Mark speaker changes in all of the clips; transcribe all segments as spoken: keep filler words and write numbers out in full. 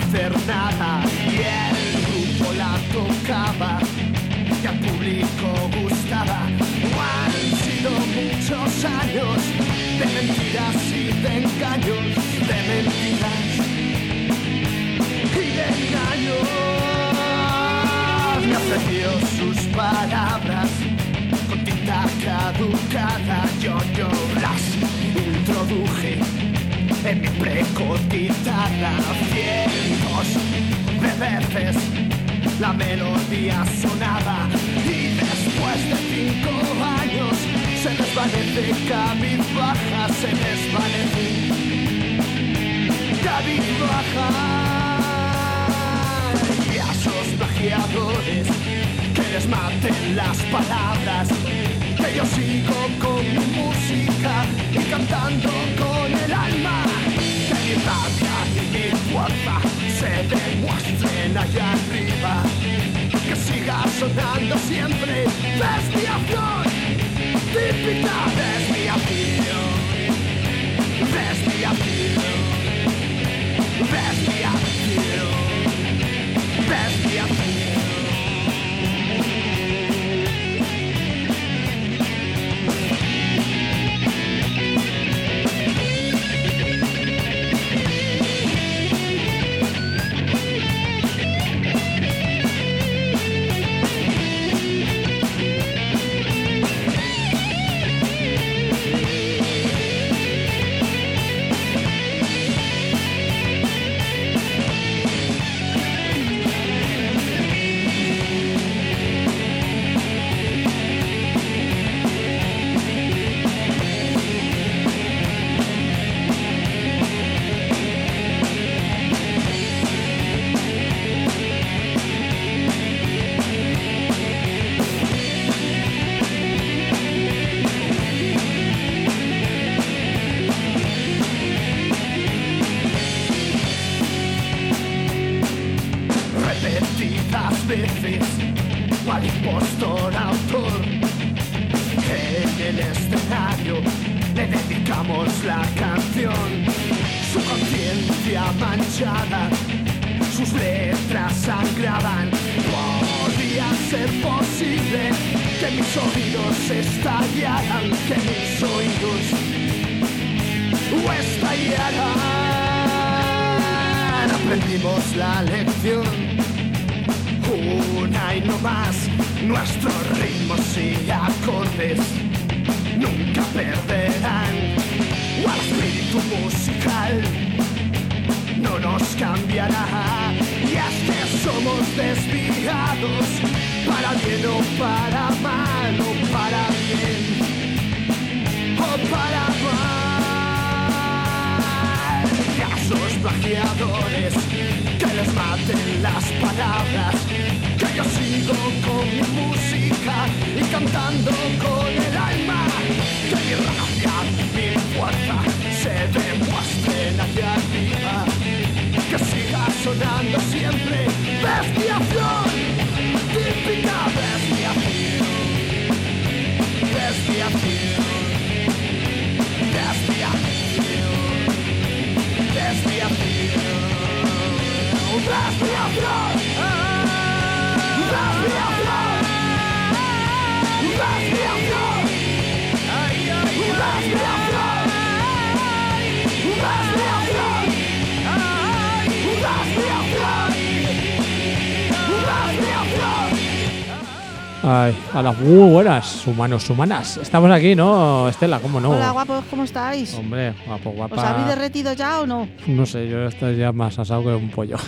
Speaker 1: hacer nada y el grupo la tocaba y al público gustaba. Han sido muchos años de mentiras y de engaños, de mentiras y de engaños. Me ofreció sus palabras con tinta caducada, yo, yo las introduje en mi precotizada. Cientos de veces la melodía sonaba y después de cinco años se desvanece cabizbaja, se desvanece cabizbaja. Y a esos plagiadores que les maten las palabras, que yo sigo con mi música y cantando con el alma, que mi rabia y mi fuerza se demuestren allá arriba, que siga sonando siempre desviación, típica desviación, desviación, desviación, desviación. Veces, cual impostor autor, que en el escenario le dedicamos la canción. Su conciencia manchada, sus letras sangraban. Podía ser posible que mis oídos estallaran, que mis oídos estallaran. Aprendimos la lección, una y no más, nuestros ritmos y acordes nunca perderán. O el espíritu musical no nos cambiará. Y es que somos desviados, para bien o para mal, o para bien o para mal. Y a esos plagiadores que les maten las palabras, que yo sigo con mi música y cantando con el alma, que mi rabia, mi fuerza se demuestren allá arriba, que siga sonando siempre desviación, típica desviación, desviación, desviación, desviación. Desviación, desviación, desviación, ay, ay, desviación, desviación, ay, desviación, desviación.
Speaker 2: Ay, a las muy buenas, humanos, humanas. Estamos aquí, ¿no, Estela? ¿Cómo no?
Speaker 3: Hola, guapos, ¿cómo estáis?
Speaker 2: Hombre, guapo, guapa.
Speaker 3: ¿Os habéis derretido ya o no?
Speaker 2: No sé, yo estoy ya más asado que un pollo.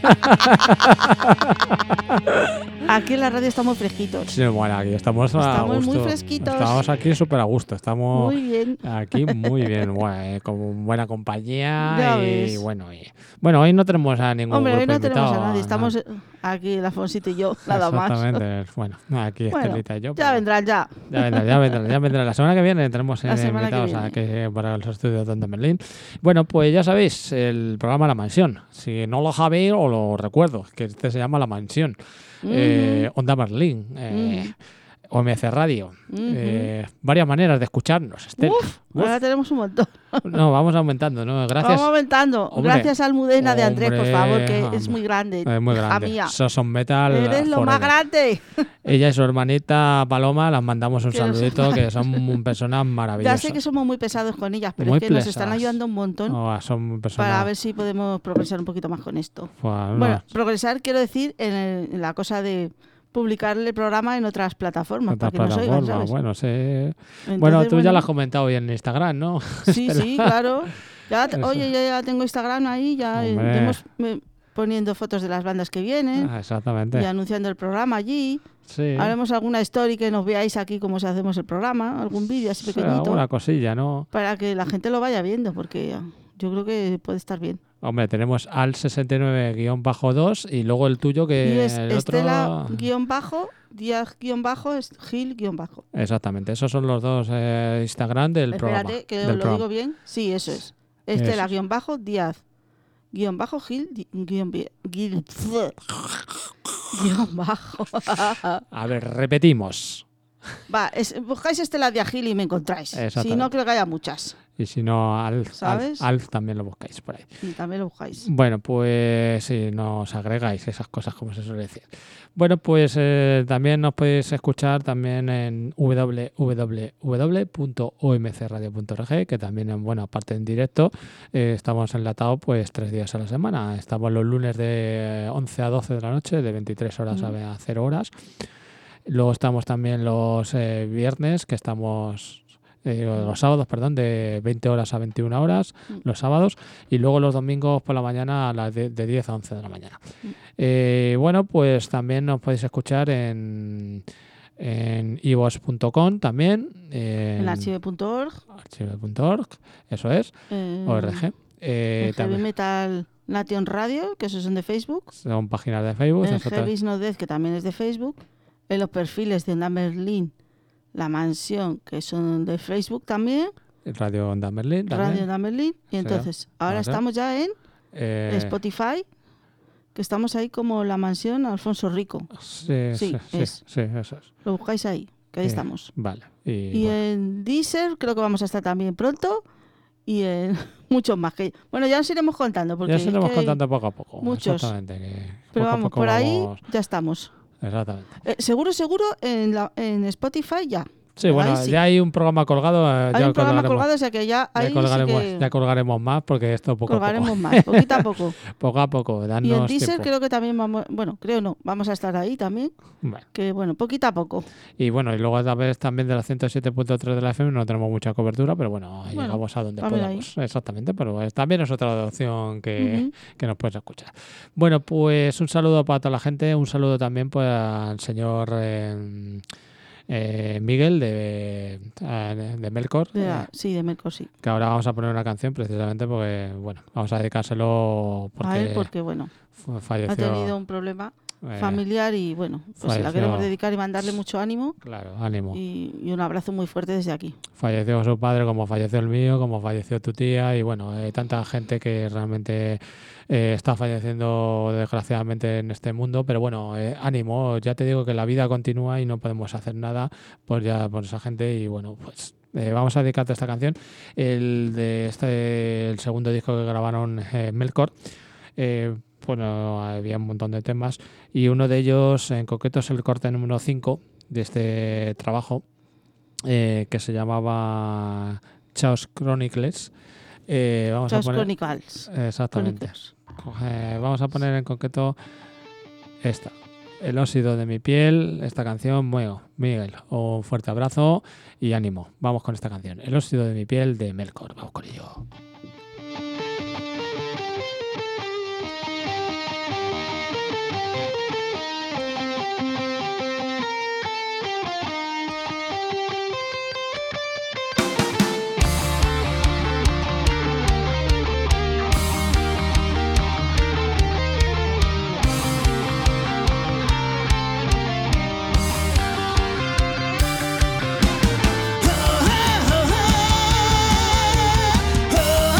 Speaker 3: Aquí en la radio estamos fresquitos.
Speaker 2: Sí, bueno, aquí estamos a
Speaker 3: Estamos
Speaker 2: gusto.
Speaker 3: muy fresquitos.
Speaker 2: Estamos aquí súper a gusto. Estamos
Speaker 3: Muy bien.
Speaker 2: aquí muy bien, bueno, eh, con buena compañía.
Speaker 3: Ya
Speaker 2: y
Speaker 3: ves.
Speaker 2: bueno, y, bueno, hoy no tenemos a ningún
Speaker 3: Hombre, hoy
Speaker 2: grupo
Speaker 3: no tenemos
Speaker 2: invitado,
Speaker 3: a nadie.
Speaker 2: ¿no?
Speaker 3: Estamos aquí, el Alfonsito y yo, nada más.
Speaker 2: Exactamente. Bueno, aquí
Speaker 3: Bueno,
Speaker 2: Estelita y yo.
Speaker 3: ya
Speaker 2: pero-
Speaker 3: vendrán, ya.
Speaker 2: Ya vendrá, ya vendrá, ya vendrá. La semana que viene tenemos
Speaker 3: La
Speaker 2: eh,
Speaker 3: semana que
Speaker 2: invitados a
Speaker 3: viene.
Speaker 2: que, para los estudios de Berlín. Bueno, pues ya sabéis, el programa La Mansión. Si no lo sabéis, os lo recuerdo, que este se llama La Mansión. Eh, Onda Berlín. Eh, O M C Radio.
Speaker 3: Ujú.
Speaker 2: Eh, varias maneras de escucharnos, Estela.
Speaker 3: Uf,
Speaker 2: Uf.
Speaker 3: ahora tenemos un montón.
Speaker 2: No, vamos aumentando, ¿no? Gracias.
Speaker 3: Vamos aumentando.
Speaker 2: Hombre.
Speaker 3: Gracias a Almudena de Andrés, por
Speaker 2: Hombre,
Speaker 3: favor, que
Speaker 2: hombre.
Speaker 3: es muy grande.
Speaker 2: Es muy
Speaker 3: hija
Speaker 2: grande.
Speaker 3: mía.
Speaker 2: Soson Metal.
Speaker 3: Eres lo más
Speaker 2: forever.
Speaker 3: grande.
Speaker 2: Ella y su hermanita Paloma, las mandamos un
Speaker 3: Que nos-
Speaker 2: saludito, que son personas
Speaker 3: Ya
Speaker 2: maravillosas.
Speaker 3: sé que somos muy pesados con ellas, pero
Speaker 2: Muy
Speaker 3: es que nos están
Speaker 2: pesadas.
Speaker 3: ayudando un montón
Speaker 2: Oh, son personas.
Speaker 3: para ver si podemos progresar un poquito más con esto.
Speaker 2: Bueno,
Speaker 3: Bueno, progresar quiero decir en, el- en la cosa de publicar el programa en otras plataformas,
Speaker 2: otras
Speaker 3: para que nos oigan,
Speaker 2: plataformas,
Speaker 3: ¿sabes?
Speaker 2: bueno, sí.
Speaker 3: Entonces,
Speaker 2: bueno, tú ya
Speaker 3: bueno,
Speaker 2: lo has comentado hoy en Instagram, ¿no?
Speaker 3: Sí, sí, claro. Ya, te-
Speaker 2: Eso.
Speaker 3: oye, ya, ya tengo Instagram ahí, ya eh,
Speaker 2: Hombre.
Speaker 3: hemos eh, poniendo fotos de las bandas que vienen
Speaker 2: Ah, exactamente.
Speaker 3: y anunciando el programa allí.
Speaker 2: Sí.
Speaker 3: Haremos alguna story que nos veáis aquí cómo se hacemos el programa, algún vídeo así
Speaker 2: Sí,
Speaker 3: pequeñito,
Speaker 2: alguna cosilla, ¿no?
Speaker 3: para que la gente lo vaya viendo, porque yo creo que puede estar bien.
Speaker 2: Hombre, tenemos al sesenta y nueve guión bajo dos y luego el tuyo que
Speaker 3: y es
Speaker 2: el otro...
Speaker 3: Estela guión bajo, Díaz guión bajo, es Gil guión bajo.
Speaker 2: Exactamente, esos son los dos eh, Instagram del
Speaker 3: Espérate,
Speaker 2: programa.
Speaker 3: que
Speaker 2: del
Speaker 3: lo
Speaker 2: programa.
Speaker 3: digo bien. Sí, eso es.
Speaker 2: Eso
Speaker 3: Estela
Speaker 2: es.
Speaker 3: guión bajo, Díaz guión bajo, Gil di- guión, bi- guión, guión bajo.
Speaker 2: A ver, repetimos.
Speaker 3: Va, es- buscáis Estela Díaz Gil y me encontráis. Si
Speaker 2: Exactamente.
Speaker 3: no, creo que haya muchas.
Speaker 2: Y si no, Alf,
Speaker 3: ¿Sabes?
Speaker 2: Alf, Alf también lo buscáis por ahí.
Speaker 3: Y también lo buscáis.
Speaker 2: Bueno, pues si nos agregáis esas cosas, como se suele decir. Bueno, pues eh, también nos podéis escuchar también en w w w punto o m c radio punto org, que también, en, bueno, aparte en directo, eh, estamos enlatados pues tres días a la semana. Estamos los lunes de once a doce de la noche, de veintitrés horas
Speaker 3: Mm.
Speaker 2: a cero horas. Luego estamos también los eh, viernes, que estamos... Eh, los sábados, perdón, de veinte horas a veintiuna horas,
Speaker 3: Mm.
Speaker 2: los sábados, y luego los domingos por la mañana a las de, de diez a once de la mañana.
Speaker 3: Mm.
Speaker 2: Eh, bueno, pues también nos podéis escuchar en en i vos punto com también, en
Speaker 3: En archive punto org.
Speaker 2: archive punto org, eso es,
Speaker 3: Eh,
Speaker 2: org. Eh,
Speaker 3: en Heavy
Speaker 2: también
Speaker 3: Metal Nation Radio, que esos son de Facebook.
Speaker 2: son páginas de Facebook,
Speaker 3: En
Speaker 2: nosotros-
Speaker 3: Heavy No Death, que también es de Facebook. En los perfiles de Onda Berlín, La Mansión, que son de Facebook también.
Speaker 2: Radio Onda Berlín también.
Speaker 3: Radio Onda Berlín. Y
Speaker 2: Sí.
Speaker 3: entonces, ahora
Speaker 2: Vale.
Speaker 3: estamos ya en
Speaker 2: Eh,
Speaker 3: Spotify, que estamos ahí como La Mansión Alfonso Rico.
Speaker 2: sí, sí,
Speaker 3: Sí,
Speaker 2: sí,
Speaker 3: es.
Speaker 2: sí, eso es.
Speaker 3: Lo buscáis ahí, que ahí
Speaker 2: Eh,
Speaker 3: estamos.
Speaker 2: Vale. Y,
Speaker 3: Y
Speaker 2: bueno,
Speaker 3: en Deezer creo que vamos a estar también pronto. Y en muchos más. que Bueno, ya os iremos contando. Porque
Speaker 2: ya se
Speaker 3: es
Speaker 2: lo vamos
Speaker 3: que-
Speaker 2: contando poco a poco.
Speaker 3: muchos.
Speaker 2: Exactamente. Que
Speaker 3: Pero
Speaker 2: poco a
Speaker 3: vamos,
Speaker 2: poco
Speaker 3: por ahí
Speaker 2: vamos-
Speaker 3: ya estamos.
Speaker 2: Exactamente.
Speaker 3: Eh, seguro, seguro, en, la, en Spotify ya.
Speaker 2: Sí,
Speaker 3: Ahí
Speaker 2: bueno,
Speaker 3: sí.
Speaker 2: ya hay un programa colgado. eh,
Speaker 3: Hay
Speaker 2: ya
Speaker 3: un programa
Speaker 2: colgaremos-
Speaker 3: colgado, o sea que ya
Speaker 2: ya
Speaker 3: ahí sí
Speaker 2: colgaremos,
Speaker 3: que
Speaker 2: ya colgaremos más porque esto poco
Speaker 3: colgaremos
Speaker 2: a poco.
Speaker 3: más, poquito a poco.
Speaker 2: Poco a poco,
Speaker 3: Y en
Speaker 2: darnos
Speaker 3: Deezer
Speaker 2: tiempo.
Speaker 3: creo que también vamos, bueno, creo no, vamos a estar ahí también,
Speaker 2: Bueno,
Speaker 3: que bueno, poquito a poco.
Speaker 2: y bueno, y luego a través también de la ciento siete punto tres de la F M no tenemos mucha cobertura, pero bueno,
Speaker 3: Bueno,
Speaker 2: llegamos a donde
Speaker 3: también
Speaker 2: podamos. Exactamente, pero es- también es otra opción que,
Speaker 3: Ujú.
Speaker 2: que nos puedes escuchar. Bueno, pues un saludo para toda la gente, un saludo también pues, al señor eh, eh, Miguel de, eh, de Melkor,
Speaker 3: De
Speaker 2: eh,
Speaker 3: la- sí, de Melkor, sí.
Speaker 2: que ahora vamos a poner una canción precisamente porque, bueno, vamos a dedicárselo porque,
Speaker 3: A él porque bueno,
Speaker 2: f- falleció.
Speaker 3: ha tenido un problema
Speaker 2: eh,
Speaker 3: familiar y bueno, pues se la
Speaker 2: falleció.
Speaker 3: queremos dedicar y mandarle mucho ánimo
Speaker 2: Claro, ánimo.
Speaker 3: y, y un abrazo muy fuerte desde aquí.
Speaker 2: Falleció su padre, como falleció el mío, como falleció tu tía, y bueno, hay tanta gente que realmente eh, está falleciendo desgraciadamente en este mundo, pero bueno, eh, ánimo, ya te digo que la vida continúa y no podemos hacer nada por ya por esa gente, y bueno, pues eh, vamos a dedicarte esta canción, el de este el segundo disco que grabaron eh, Melkor. Eh, bueno, había un montón de temas y uno de ellos en concreto es el corte número cinco de este trabajo, eh, que se llamaba Chaos Chronicles. Eh, vamos
Speaker 3: Chaos
Speaker 2: a poner,
Speaker 3: Chronicles.
Speaker 2: exactamente.
Speaker 3: Chronicles.
Speaker 2: Eh, vamos a poner en concreto esta, El óxido de mi piel, esta canción. Bueno, Miguel, un fuerte abrazo y ánimo. Vamos con esta canción, El óxido de mi piel de Melkor. Vamos con ello.
Speaker 1: Oh,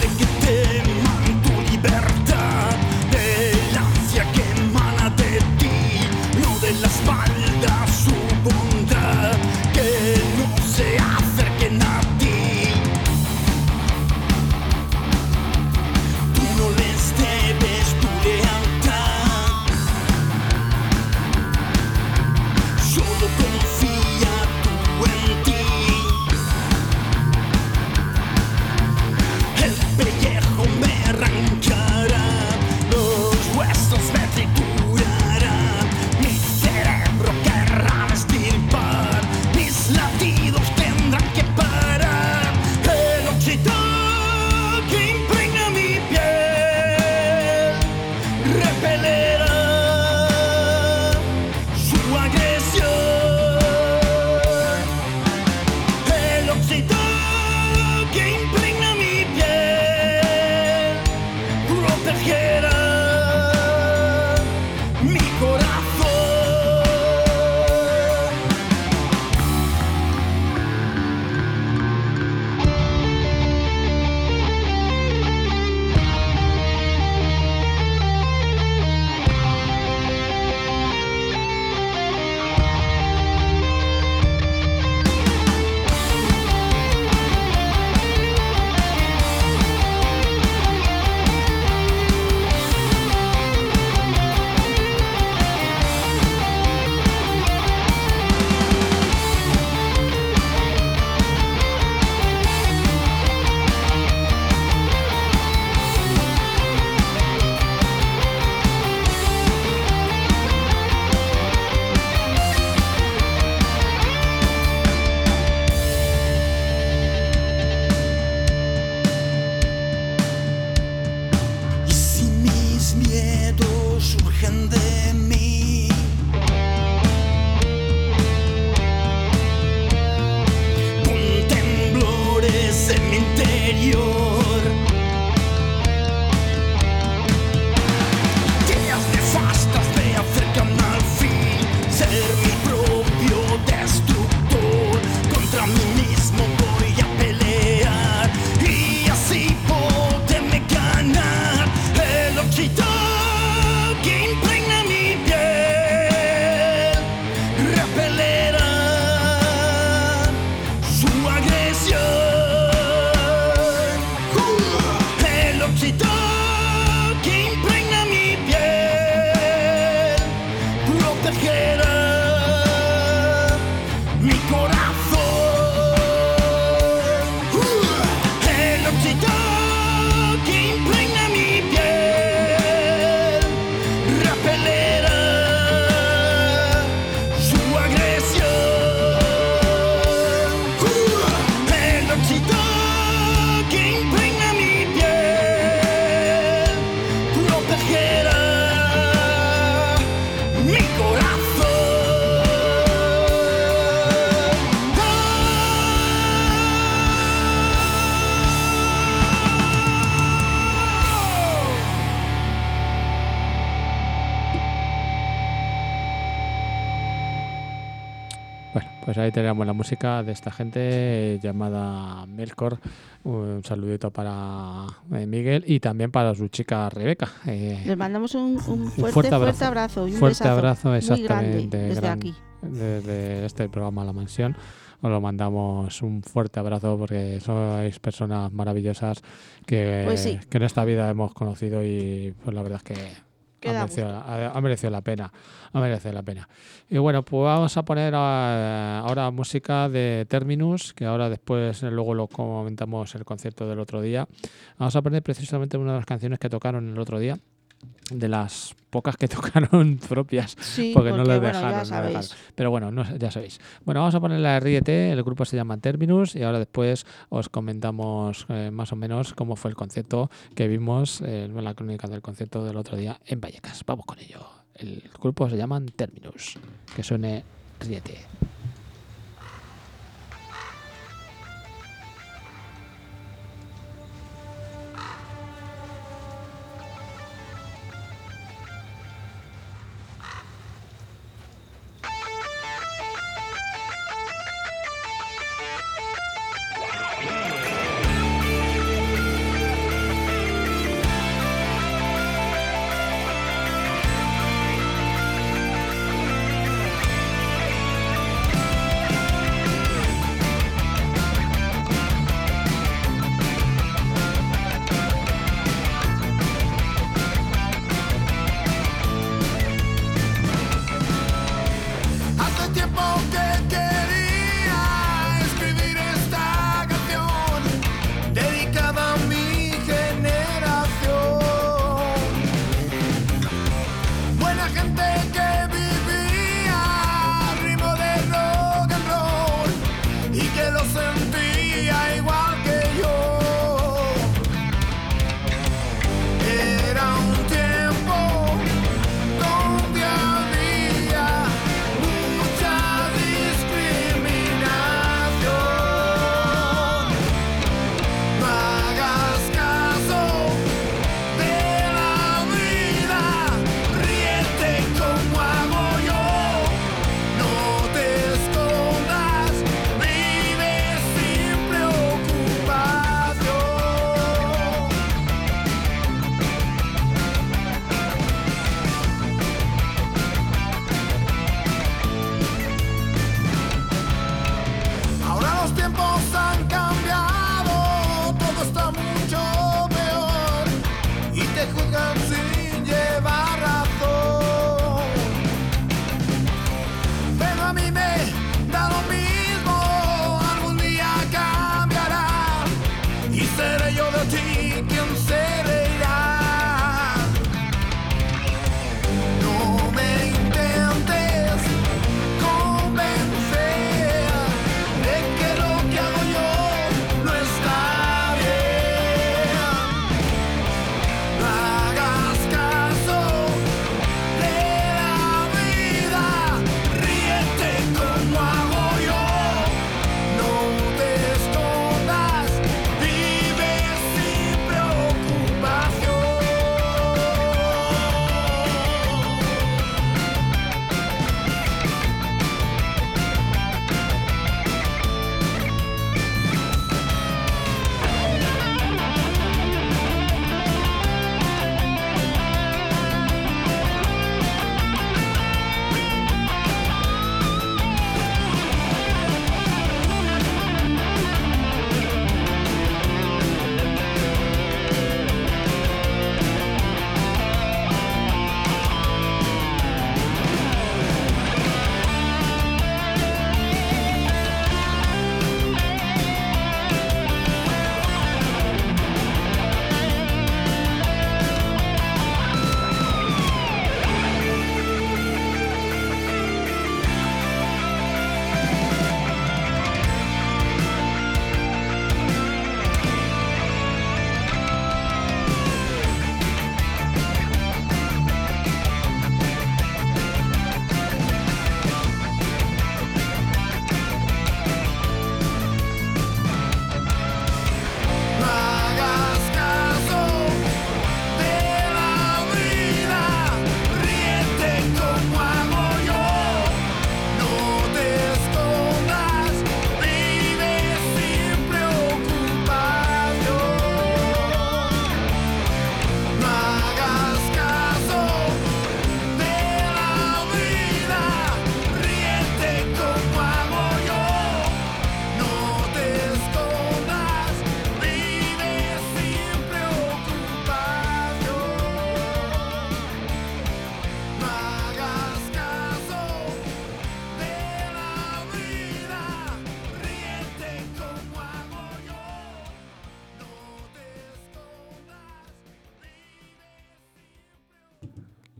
Speaker 2: Pues ahí tenemos la música de esta gente llamada Melkor. Un saludito para eh, Miguel y también para su chica Rebeca. Eh,
Speaker 3: Les mandamos un, un, fuerte,
Speaker 2: un fuerte abrazo,
Speaker 3: fuerte abrazo y un
Speaker 2: fuerte
Speaker 3: besazo
Speaker 2: abrazo, exactamente,
Speaker 3: muy grande desde
Speaker 2: gran,
Speaker 3: aquí.
Speaker 2: Desde este programa La Mansión. Os lo mandamos un fuerte abrazo porque sois personas maravillosas que,
Speaker 3: pues sí.
Speaker 2: que en esta vida hemos conocido y pues la verdad es que ha merecido, ha, ha merecido la pena. Ha merecido la pena. Y bueno, pues vamos a poner a, ahora música de Terminus, que ahora después luego lo comentamos el concierto del otro día. Vamos a poner precisamente una de las canciones que tocaron el otro día, de las pocas que tocaron propias,
Speaker 3: sí,
Speaker 2: porque, porque no les
Speaker 3: bueno,
Speaker 2: dejaron,
Speaker 3: ya
Speaker 2: no dejaron. Pero bueno, no, ya sabéis. Bueno, vamos a poner la Ríete, el grupo se llama Terminus y ahora después os comentamos eh, más o menos cómo fue el concierto que vimos eh, en la crónica del concierto del otro día en Vallecas. Vamos con ello. El grupo se llama Terminus, que suene Ríete.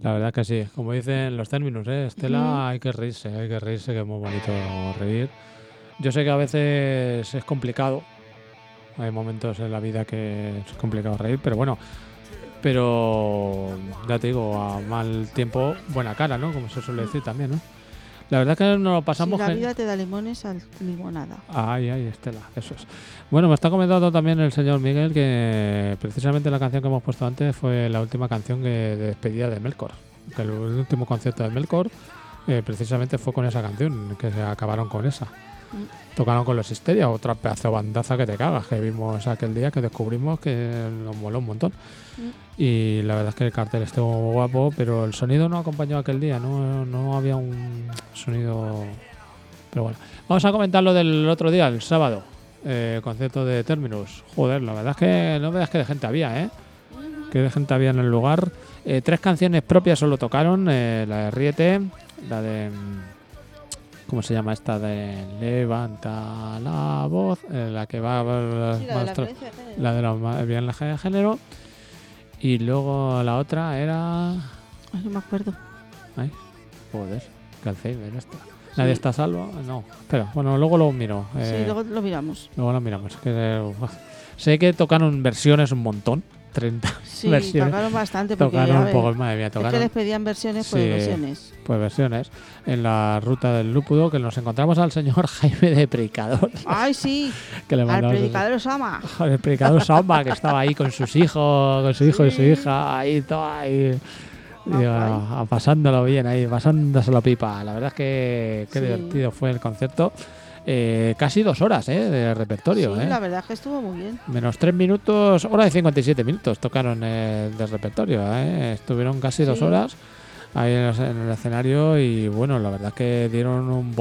Speaker 2: La verdad que sí. Como dicen los términos, ¿eh? Estela,
Speaker 3: Ujú.
Speaker 2: hay que reírse, hay que reírse, que es muy bonito reír. Yo sé que a veces es complicado. Hay momentos en la vida que es complicado reír, pero bueno. Pero ya te digo, a mal tiempo, buena cara, ¿no? Como se suele decir también, ¿no? La verdad que nos lo
Speaker 3: Si
Speaker 2: pasamos...
Speaker 3: la
Speaker 2: gen-
Speaker 3: vida te da limones, al limonada.
Speaker 2: Ay, ay, Estela, eso es. Bueno, me está comentando también el señor Miguel que precisamente la canción que hemos puesto antes fue la última canción que de despedida de Melkor. Que el último concierto de Melkor eh, precisamente fue con esa canción, que se acabaron con esa.
Speaker 3: Mm.
Speaker 2: Tocaron con los Histeria, otra pedazo de bandaza que te cagas, que vimos aquel día, que descubrimos que nos moló un montón.
Speaker 3: Mm.
Speaker 2: Y la verdad es que el cartel estuvo muy guapo, pero el sonido no acompañó aquel día, no, no había un sonido... Pero bueno, vamos a comentar lo del otro día, el sábado, eh, concierto de Terminus. Joder, la verdad es que no me das que de gente había, ¿eh? Que de gente había en el lugar. Eh, tres canciones propias solo tocaron, eh, la de Riete, la de... ¿Cómo se llama esta? De Levanta la voz, eh, la que va a ver
Speaker 3: Sí, la de la violencia de género.
Speaker 2: la de la ma- violencia de género. Y luego la otra era...
Speaker 3: Ay, no me acuerdo.
Speaker 2: Ay, joder, qué Alzheimer esta. ¿Nadie
Speaker 3: Sí.
Speaker 2: está a salvo? No, espera, bueno, luego lo miro. eh,
Speaker 3: Sí, luego lo miramos.
Speaker 2: luego lo miramos. Que, eh, uf. Sé que tocaron versiones un montón, treinta
Speaker 3: Sí,
Speaker 2: versiones.
Speaker 3: tocaron bastante porque
Speaker 2: Tocaron
Speaker 3: a
Speaker 2: un
Speaker 3: ver,
Speaker 2: poco, madre mía,
Speaker 3: es que
Speaker 2: tocaron
Speaker 3: les pedían versiones por
Speaker 2: Sí.
Speaker 3: versiones.
Speaker 2: pues versiones. En la ruta del lúpulo, que nos encontramos al señor Jaime de Predicador,
Speaker 3: Ay, sí,
Speaker 2: que le
Speaker 3: al
Speaker 2: mandamos
Speaker 3: predicador Osama.
Speaker 2: el predicador Samba, que estaba ahí con sus hijos, con su hijo y su
Speaker 3: Sí.
Speaker 2: hija, ahí todo ahí.
Speaker 3: Ah,
Speaker 2: y, ah, pasándolo bien ahí, pasándoselo pipa. La verdad es que qué
Speaker 3: Sí.
Speaker 2: divertido fue el concierto. Eh, casi dos horas eh, de repertorio.
Speaker 3: Sí,
Speaker 2: eh.
Speaker 3: la verdad es que estuvo muy bien.
Speaker 2: Menos tres minutos, hora y cincuenta y siete minutos tocaron eh, de repertorio. eh. Estuvieron casi dos
Speaker 3: Sí.
Speaker 2: horas ahí en el, en el escenario y bueno, la verdad es que dieron un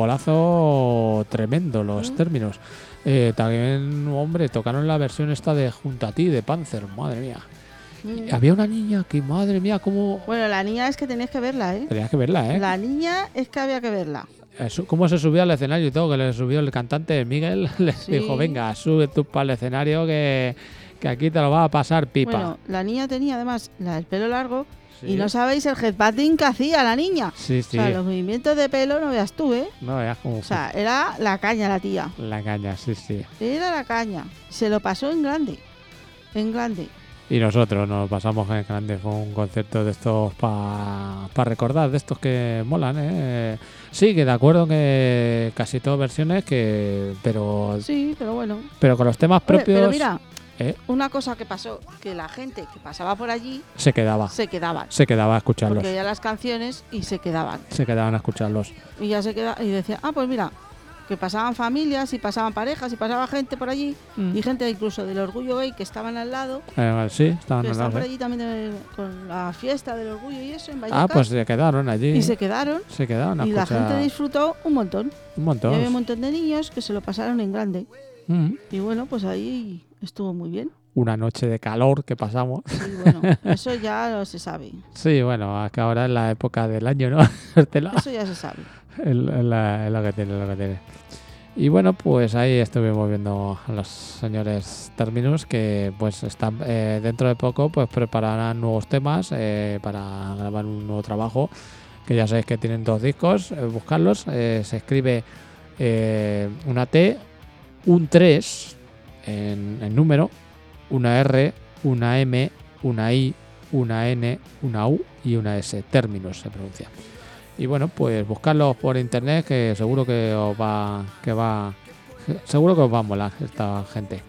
Speaker 2: bolazo tremendo los
Speaker 3: Mm.
Speaker 2: términos. Eh, también, hombre, tocaron la versión esta de Junto a ti, de Panzer, madre mía.
Speaker 3: Mm.
Speaker 2: Había una niña que, madre mía, cómo...
Speaker 3: Bueno, la niña es que tenías que verla, ¿eh?
Speaker 2: Tenías que verla, ¿eh?
Speaker 3: La niña es que había que verla.
Speaker 2: Eh, su- Cómo se subió al escenario y todo, que le subió el cantante Miguel, le
Speaker 3: Sí.
Speaker 2: dijo, venga, sube tú para el escenario que, que aquí te lo va a pasar pipa.
Speaker 3: Bueno, la niña tenía además la- el pelo largo
Speaker 2: Sí.
Speaker 3: y no sabéis el headbutting que hacía la niña.
Speaker 2: Sí, sí.
Speaker 3: O sea, los movimientos de pelo no veas tú, ¿eh?
Speaker 2: No, veas como
Speaker 3: O sea, era la caña la tía.
Speaker 2: la caña, sí, sí.
Speaker 3: Era la caña. Se lo pasó en grande. En grande.
Speaker 2: Y nosotros nos pasamos en grande, fue un concierto de estos para recordar, de estos que molan, ¿eh? Sí, que de acuerdo que casi todas versiones, que pero
Speaker 3: Sí, pero bueno.
Speaker 2: pero con los temas
Speaker 3: Hombre,
Speaker 2: propios
Speaker 3: pero mira,
Speaker 2: ¿eh?
Speaker 3: una cosa que pasó, que la gente que pasaba por allí
Speaker 2: se quedaba,
Speaker 3: se quedaban.
Speaker 2: se quedaba a escucharlos,
Speaker 3: Porque oía las canciones y se quedaban.
Speaker 2: se quedaban a escucharlos.
Speaker 3: Y ya se queda y decía, ah, pues mira, que pasaban familias y pasaban parejas y pasaba gente por allí
Speaker 2: Mm.
Speaker 3: y gente incluso del Orgullo Gay que estaban al lado,
Speaker 2: Eh, sí, estaban
Speaker 3: que
Speaker 2: al
Speaker 3: estaban
Speaker 2: lado,
Speaker 3: por
Speaker 2: ¿eh?
Speaker 3: allí también de- con la fiesta del Orgullo y eso en
Speaker 2: Ah,
Speaker 3: Vallecas.
Speaker 2: pues se quedaron allí.
Speaker 3: Y se quedaron
Speaker 2: Se quedaron a
Speaker 3: y la
Speaker 2: escuchar
Speaker 3: gente disfrutó un montón.
Speaker 2: un
Speaker 3: Y
Speaker 2: montón.
Speaker 3: había un montón de niños que se lo pasaron en grande.
Speaker 2: Mm.
Speaker 3: Y bueno, pues ahí estuvo muy bien.
Speaker 2: Una noche de calor que pasamos.
Speaker 3: Y bueno, eso ya lo se sabe.
Speaker 2: Sí, bueno, es que ahora es la época del año, ¿no? Estela.
Speaker 3: Eso ya se sabe.
Speaker 2: Es es la- es lo que tiene, es lo que tiene. Y bueno, pues ahí estuvimos viendo a los señores Terminus que pues están eh, dentro de poco pues prepararán nuevos temas eh, para grabar un nuevo trabajo, que ya sabéis que tienen dos discos, eh, buscarlos, eh, se escribe eh, una T, un tres en, en número, una R, una M, una I, una N, una U y una S, Terminus se pronuncia. Y bueno, pues buscarlos por internet, que seguro que os va, que va, seguro que os va a molar esta gente.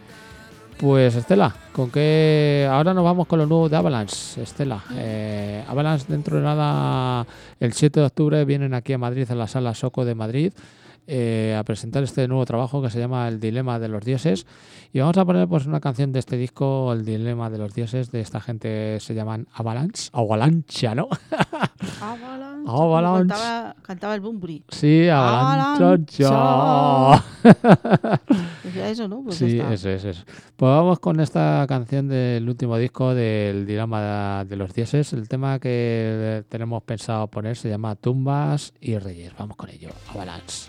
Speaker 2: Pues Estela, ¿con qué? Ahora nos vamos con lo nuevo de Avalanche, Estela. Eh, Avalanche dentro de nada, el siete de octubre vienen aquí a Madrid, a la Sala Soco de Madrid, eh, a presentar este nuevo trabajo que se llama El Dilema de los Dioses. Y vamos a poner pues una canción de este disco, El Dilema de los Dioses, de esta gente se llaman Avalanche, Avalanche, ¿no?
Speaker 3: Avalanche.
Speaker 2: Avalanche.
Speaker 3: Cantaba, cantaba el Bumbri.
Speaker 2: Sí, Avalanche.
Speaker 3: Decía eso, ¿no? Pues ya
Speaker 2: Sí,
Speaker 3: está.
Speaker 2: eso es, eso. Pues vamos con esta canción del último disco del Dilema de los Dioses. El tema que tenemos pensado poner se llama Tumbas y Reyes. Vamos con ello, Avalanche.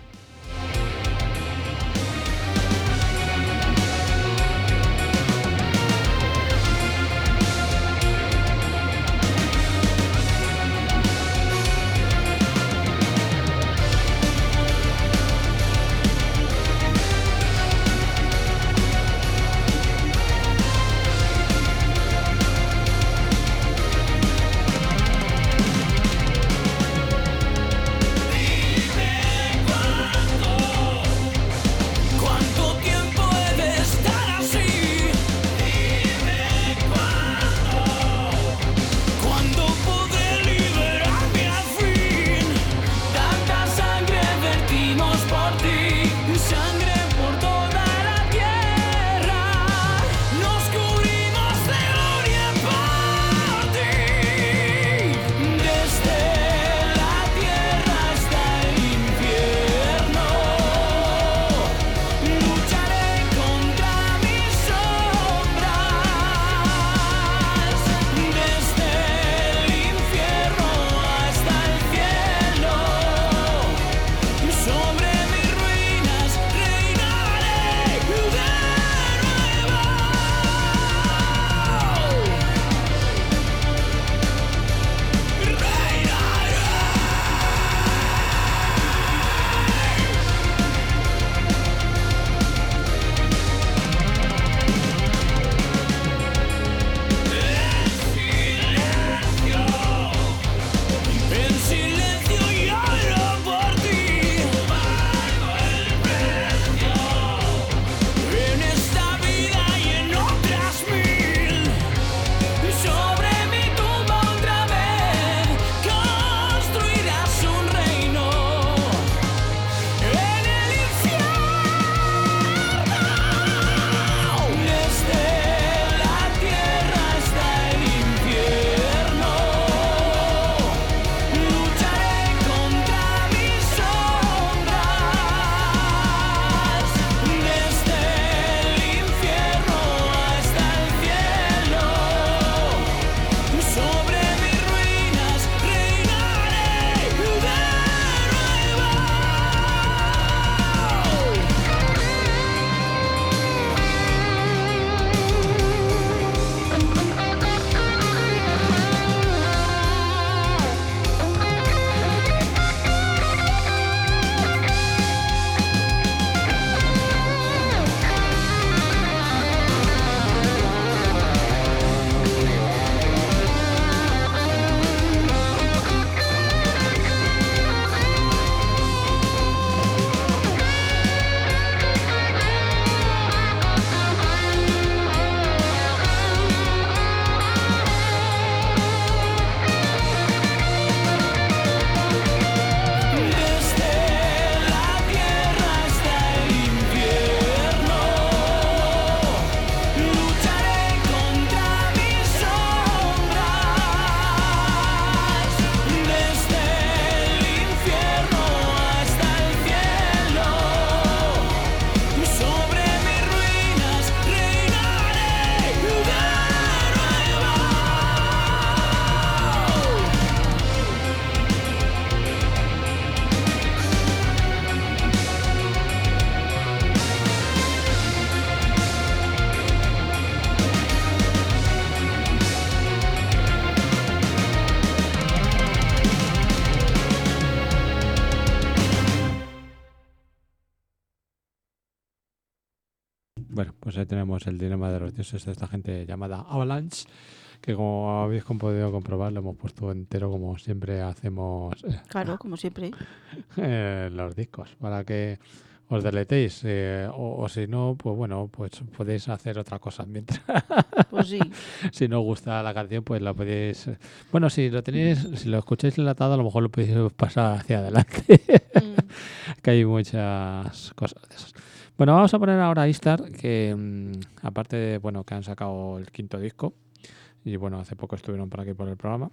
Speaker 2: pues ahí tenemos el dilema de los dioses de esta gente llamada Avalanche, que como habéis podido comprobar lo hemos puesto entero como siempre hacemos eh,
Speaker 3: Claro, como siempre.
Speaker 2: eh, los discos, para que os deleitéis, eh, o, o si no, pues bueno, pues podéis hacer otra cosa mientras.
Speaker 3: Pues sí.
Speaker 2: Si no os gusta la canción, pues la podéis. Bueno, si lo tenéis, si lo escucháis enlatado, a lo mejor lo podéis pasar hacia adelante.
Speaker 3: Mm.
Speaker 2: Que hay muchas cosas de esas. Bueno, vamos a poner ahora Istar, que mmm, aparte de, bueno, que han sacado el quinto disco, y bueno, hace poco estuvieron por aquí por el programa.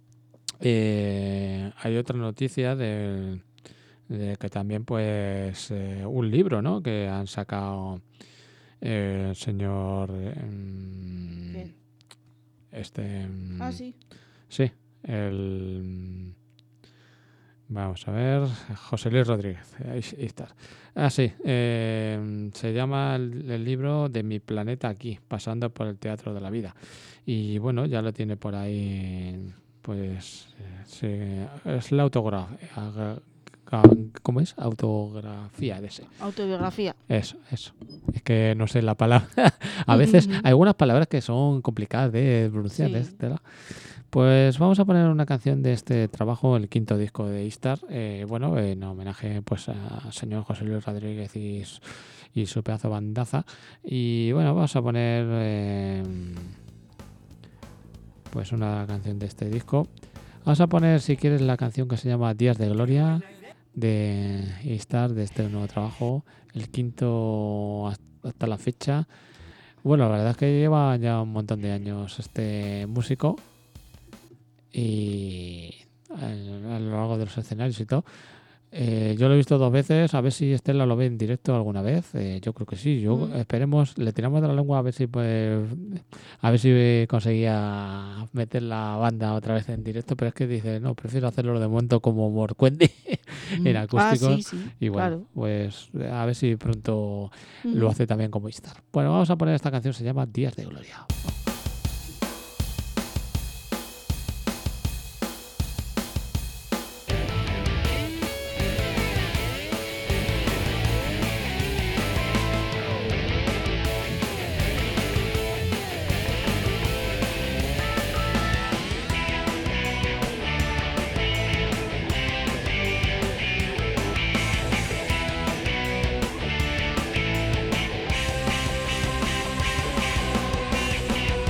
Speaker 2: Eh, hay otra noticia de, de que también, pues, eh, un libro, ¿no? Que han sacado eh, el señor. Eh, este.
Speaker 3: Ah, sí.
Speaker 2: Sí, el. Vamos a ver, José Luis Rodríguez. Ahí, ahí está. Ah, sí, eh, se llama el, el libro De mi planeta aquí, pasando por el teatro de la vida. Y bueno, ya lo tiene por ahí, pues, eh, sí, es la autografía. ¿Cómo es? Autografía de ese.
Speaker 3: Autobiografía.
Speaker 2: Eso, eso. Es que no sé la palabra. A veces hay algunas palabras que son complicadas de pronunciar.
Speaker 3: Sí.
Speaker 2: De este, ¿no? Pues vamos a poner una canción de este trabajo, el quinto disco de Istar, eh, bueno, en homenaje pues al señor José Luis Rodríguez y, y su pedazo bandaza. Y bueno, vamos a poner eh, pues una canción de este disco. Vamos a poner, si quieres, la canción que se llama Días de Gloria de Istar, de este nuevo trabajo, el quinto hasta la fecha. Bueno, la verdad es que lleva ya un montón de años este músico. Y a, a lo largo de los escenarios y todo. Eh, yo lo he visto dos veces, a ver si Estela lo ve en directo alguna vez. Eh, yo creo que sí. Yo
Speaker 3: Mm.
Speaker 2: esperemos, le tiramos de la lengua a ver si pues, a ver si conseguía meter la banda otra vez en directo, pero es que dice, no, prefiero hacerlo de momento como Morcuendi en acústico.
Speaker 3: Ah, sí, sí.
Speaker 2: Y bueno,
Speaker 3: Claro.
Speaker 2: pues a ver si pronto
Speaker 3: Ujú.
Speaker 2: lo hace también como Istar. Bueno, vamos a poner esta canción, se llama Días de Gloria.
Speaker 1: Días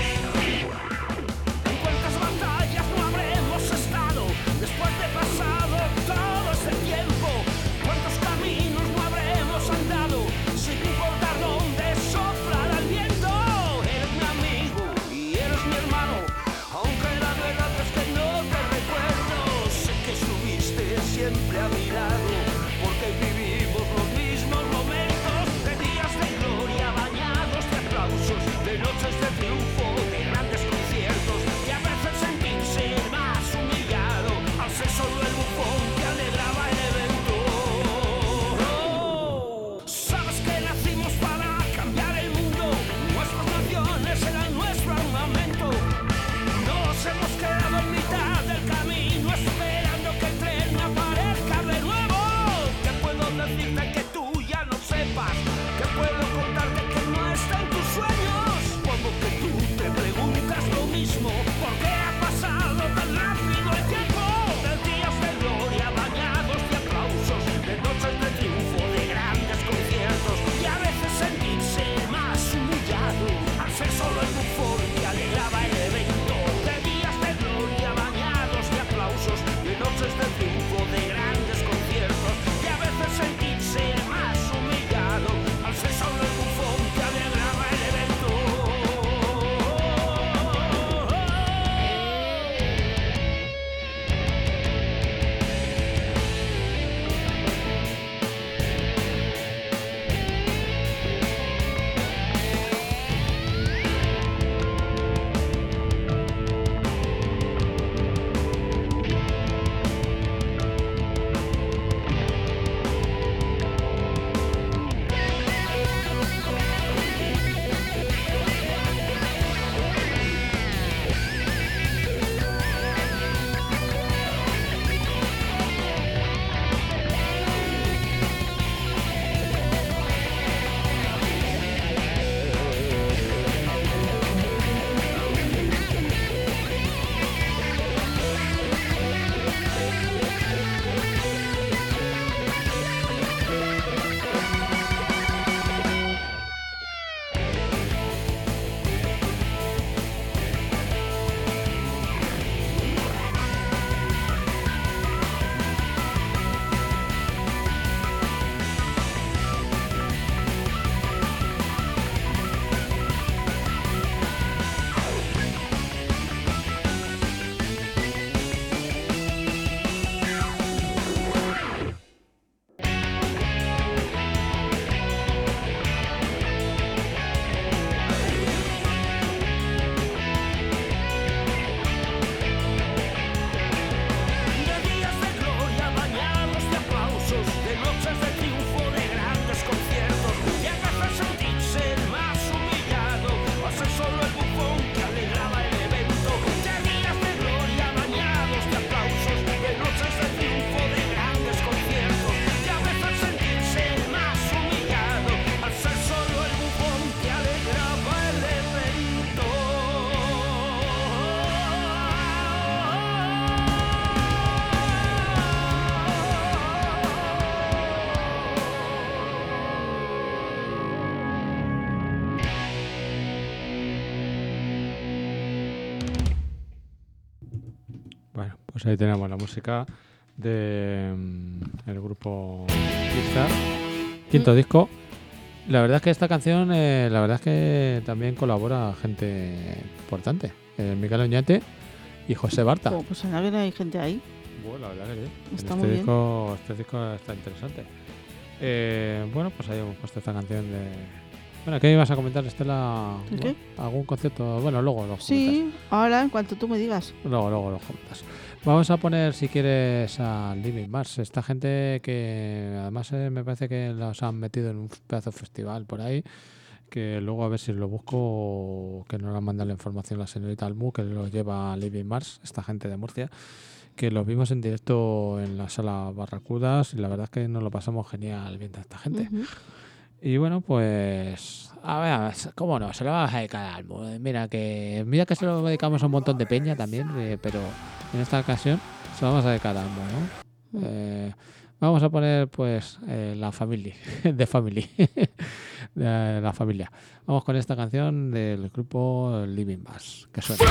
Speaker 2: Pues ahí tenemos la música de mm, el grupo Pixar, quinto disco. La verdad es que esta canción, eh, la verdad es que también colabora gente importante. Eh, Miquel Oñate y José Barta.
Speaker 3: Oh, pues suena que no hay gente ahí.
Speaker 2: Bueno, la verdad que sí.
Speaker 3: Está
Speaker 2: este
Speaker 3: muy bien.
Speaker 2: disco, este disco está interesante. Eh, bueno, pues ahí hemos puesto esta canción de... Bueno, ¿qué ibas a comentar, Estela?
Speaker 3: ¿El qué?
Speaker 2: ¿Algún concepto? Bueno, luego lo comentas.
Speaker 3: Sí, ahora en cuanto tú me digas.
Speaker 2: Luego, luego lo comentas. Vamos a poner, si quieres, a Living Mars. Esta gente que además eh, me parece que los han metido en un pedazo de festival por ahí, que luego a ver si lo busco o que nos la manda la información la señorita Almu, que lo lleva a Living Mars, esta gente de Murcia, que los vimos en directo en la sala Barracudas y la verdad es que nos lo pasamos genial viendo a esta gente.
Speaker 3: Ujú.
Speaker 2: Y bueno, pues a ver, a ver, cómo no, se lo vamos a dedicar a Almu. Mira que mira que se lo dedicamos a un montón de peña también, eh, pero en esta ocasión se lo vamos a dedicar a Almu, ¿no?
Speaker 3: Mm.
Speaker 2: Eh, vamos a poner pues eh, la family, de family, de la familia. Vamos con esta canción del grupo Living Mars, que suena.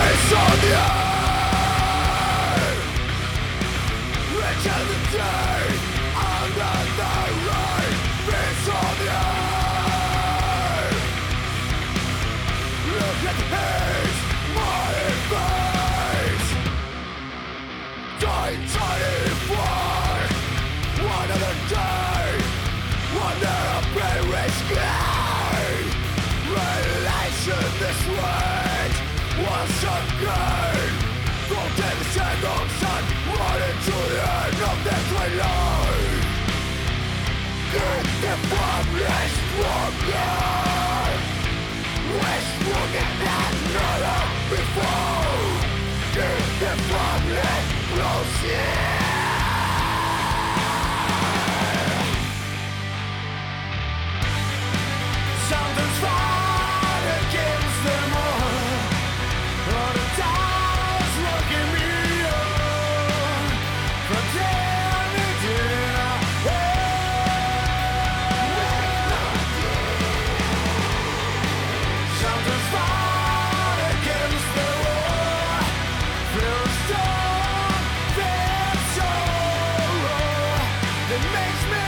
Speaker 1: This world was again. From the setting sun, running to the end of the twilight. Get the formless stronger. We're stronger than never before. Get the formless closer. Something's fine against them all. All the times looking me on. Pretending something's fine against the war. Feel strong, feel sorrow that makes me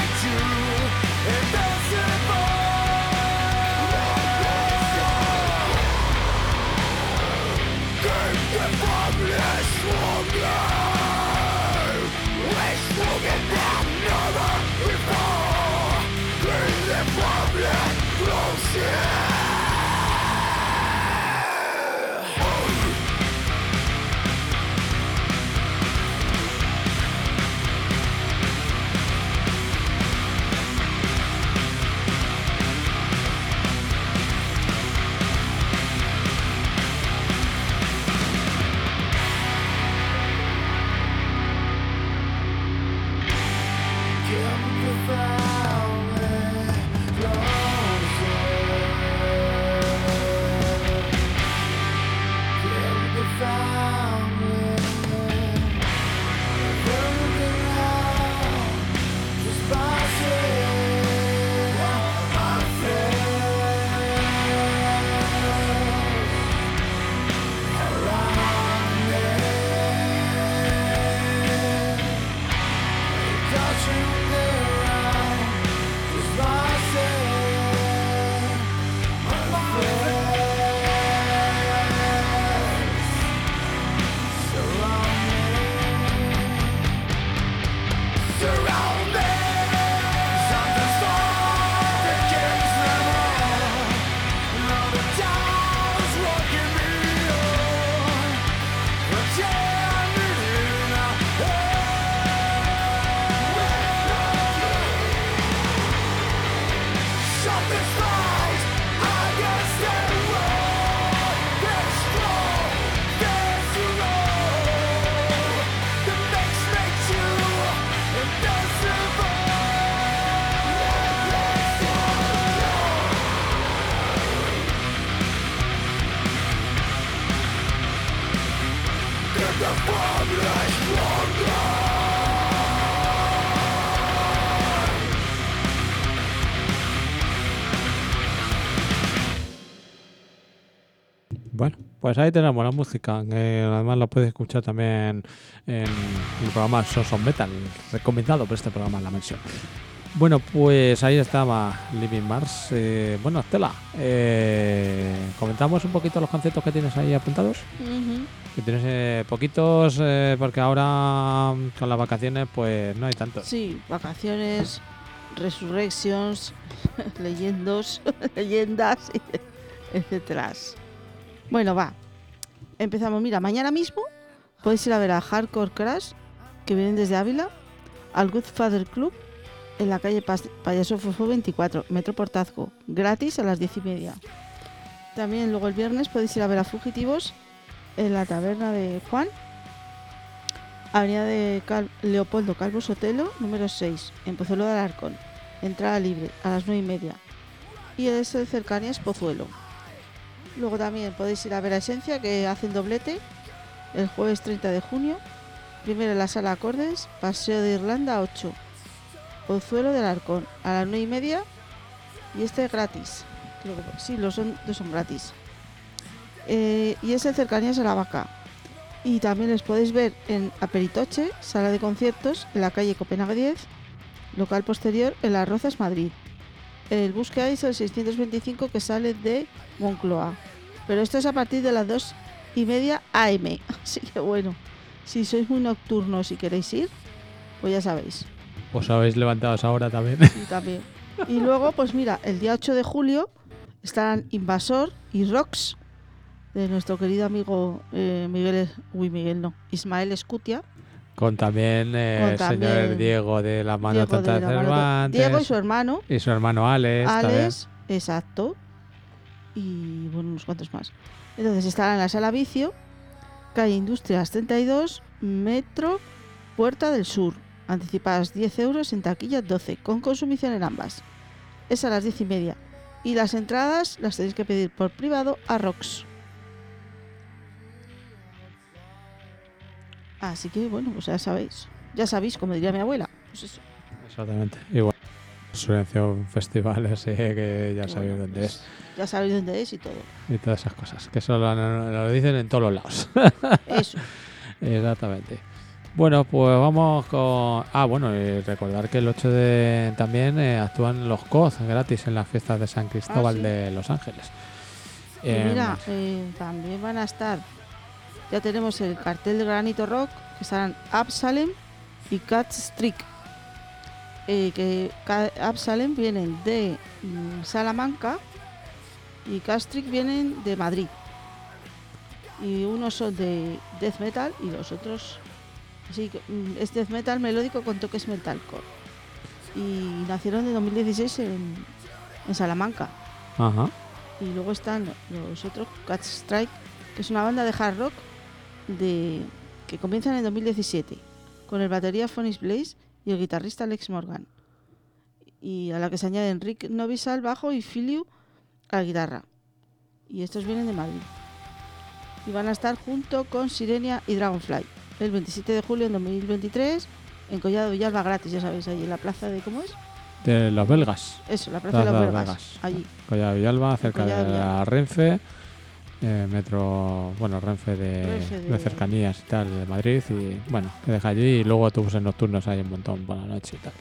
Speaker 1: too invincible.
Speaker 2: Bueno, Pues ahí tenemos la música, que además la puedes escuchar también en el programa Sons of Metal, recomendado por este programa La Mansión. Bueno, pues ahí estaba Living Mars. Eh, bueno, Estela, eh, comentamos un poquito los conceptos que tienes ahí apuntados.
Speaker 3: Ujú.
Speaker 2: Que tienes eh, poquitos, eh, porque ahora mm, con las vacaciones pues no hay tantos.
Speaker 3: Sí, vacaciones, resurrections, leyendos, leyendas, etcétera. Bueno, va. Empezamos. Mira, mañana mismo podéis ir a ver a Hardcore Crash, que vienen desde Ávila, al Good Father Club, en la calle Pas- Payaso Fofo veinticuatro, Metro Portazgo, gratis a las diez y media. También luego el viernes podéis ir a ver a Fugitivos en la taberna de Juan, avenida de Cal- Leopoldo Calvo Sotelo, número seis, en Pozuelo de Alarcón. Entrada libre a las nueve y media. Y es el Cercanías Pozuelo. Luego también podéis ir a ver a Esencia, que hacen doblete el jueves treinta de junio. Primero en la sala Acordes, Paseo de Irlanda ocho, Pozuelo del Alarcón, a las nueve y media. Y este es gratis. Creo que sí, los son, dos son gratis. Eh, y es el Cercanías a la Vaca. Y también les podéis ver en Aperitoche, sala de conciertos, en la calle Copenhague diez, local posterior en Las Rozas, Madrid. El bus que hay es el seiscientos veinticinco, que sale de Moncloa. Pero esto es a partir de las dos y media a eme. Así que bueno, si sois muy nocturnos y queréis ir, pues ya sabéis.
Speaker 2: Os habéis levantado ahora también.
Speaker 3: Y también. Y luego, pues mira, el día ocho de julio estarán Invasor y Rox, de nuestro querido amigo eh, Miguel, uy, Miguel no, Ismael Escutia.
Speaker 2: Con también eh,
Speaker 3: Con
Speaker 2: el
Speaker 3: también
Speaker 2: señor Diego de la mano
Speaker 3: Diego,
Speaker 2: tonta
Speaker 3: de
Speaker 2: de
Speaker 3: la mano to-
Speaker 2: Cervantes.
Speaker 3: Diego y su hermano,
Speaker 2: y su hermano Alex. también.
Speaker 3: Alex, exacto. Y bueno, unos cuantos más. Entonces estarán en la sala Vicio, calle Industrias treinta y dos, Metro Puerta del Sur. Anticipadas diez euros, en taquilla doce, con consumición en ambas. Es a las diez y media. Y las entradas las tenéis que pedir por privado a Rox. Así que bueno, pues ya sabéis. Ya sabéis, como diría mi abuela. Pues eso.
Speaker 2: Exactamente. Y bueno, Resurrección Festival, ese que ya sabéis
Speaker 3: Bueno,
Speaker 2: dónde
Speaker 3: pues
Speaker 2: es.
Speaker 3: Ya sabéis dónde es y todo.
Speaker 2: Y todas esas cosas. Que eso lo, lo dicen en todos los lados.
Speaker 3: Eso.
Speaker 2: Exactamente. Bueno, pues vamos con... Ah, bueno, y recordar que el ocho de también eh, actúan los C O Z gratis en las fiestas de San Cristóbal
Speaker 3: Ah, sí.
Speaker 2: de Los Ángeles.
Speaker 3: Y
Speaker 2: Em,
Speaker 3: mira, eh, también van a estar, ya tenemos el cartel de Granito Rock, que estarán Absalem y Cat Streak. Eh, que Ca- Absalem vienen de mm, Salamanca y Cat Streak vienen de Madrid. Y unos son de death metal y los otros, sí, que, mm, es death metal melódico con toques metalcore. Y nacieron en dos mil dieciséis en, en Salamanca.
Speaker 2: Ajá.
Speaker 3: Y luego están los otros, Cat Strike, que es una banda de hard rock de que comienzan en dos mil diecisiete, con el batería Phoenix Blaze y el guitarrista Alex Morgan. Y a la que se añaden Rick Novis al bajo y Filiu a la guitarra. Y estos vienen de Madrid. Y van a estar junto con Sirenia y Dragonfly el veintisiete de julio de dos mil veintitrés en Collado Villalba gratis, ya sabéis, ahí en la plaza de... ¿Cómo es?
Speaker 2: De los belgas.
Speaker 3: Eso, la plaza de
Speaker 2: Plaza
Speaker 3: los
Speaker 2: de
Speaker 3: Belgas.
Speaker 2: Belgas.
Speaker 3: Allí.
Speaker 2: Collado Villalba, cerca
Speaker 3: Collado
Speaker 2: de
Speaker 3: Villalba.
Speaker 2: la Renfe. eh, metro, bueno, Renfe de,
Speaker 3: Renfe de-
Speaker 2: de cercanías y tal, de Madrid. Y bueno, que deja allí. Y luego autobuses nocturnos hay un montón por la noche y tal.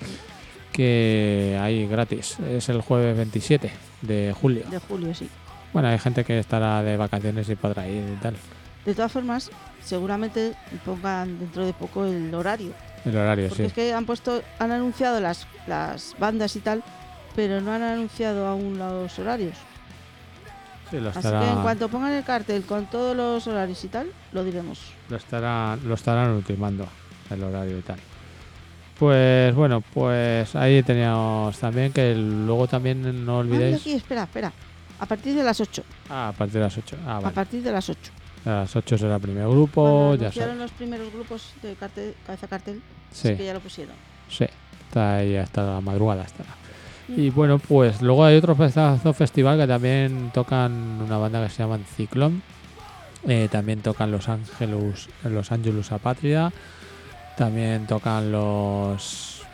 Speaker 2: Que hay gratis. Es el jueves veintisiete de julio.
Speaker 3: De julio, sí.
Speaker 2: Bueno, hay gente que estará de vacaciones y podrá ir y tal.
Speaker 3: De todas formas, seguramente pongan dentro de poco el horario.
Speaker 2: El horario,
Speaker 3: Porque
Speaker 2: sí.
Speaker 3: es que han puesto, han anunciado las, las bandas y tal, pero no han anunciado aún los horarios.
Speaker 2: Sí, lo
Speaker 3: Así
Speaker 2: estará,
Speaker 3: que en cuanto pongan el cartel con todos los horarios y tal, lo diremos.
Speaker 2: lo estará, lo estarán ultimando el horario y tal. Pues bueno, pues ahí teníamos también que luego también no
Speaker 3: Ah, mira
Speaker 2: olvidéis.
Speaker 3: aquí, espera, espera. A partir de las ocho.
Speaker 2: Ah, a partir de las ocho. Ah,
Speaker 3: A
Speaker 2: vale.
Speaker 3: partir de las ocho.
Speaker 2: A las ocho será el primer grupo,
Speaker 3: Cuando
Speaker 2: ya
Speaker 3: anunciaron
Speaker 2: sabes.
Speaker 3: los primeros grupos de cartel, cabeza cartel,
Speaker 2: Sí,
Speaker 3: sí que ya lo pusieron.
Speaker 2: sí. Está ahí hasta la madrugada estará. Y bueno, pues luego hay otro pedazo festival que también tocan una banda que se llama Ciclón. Eh, también tocan Los Ángelus, Los Ángelus Apátrida. También tocan los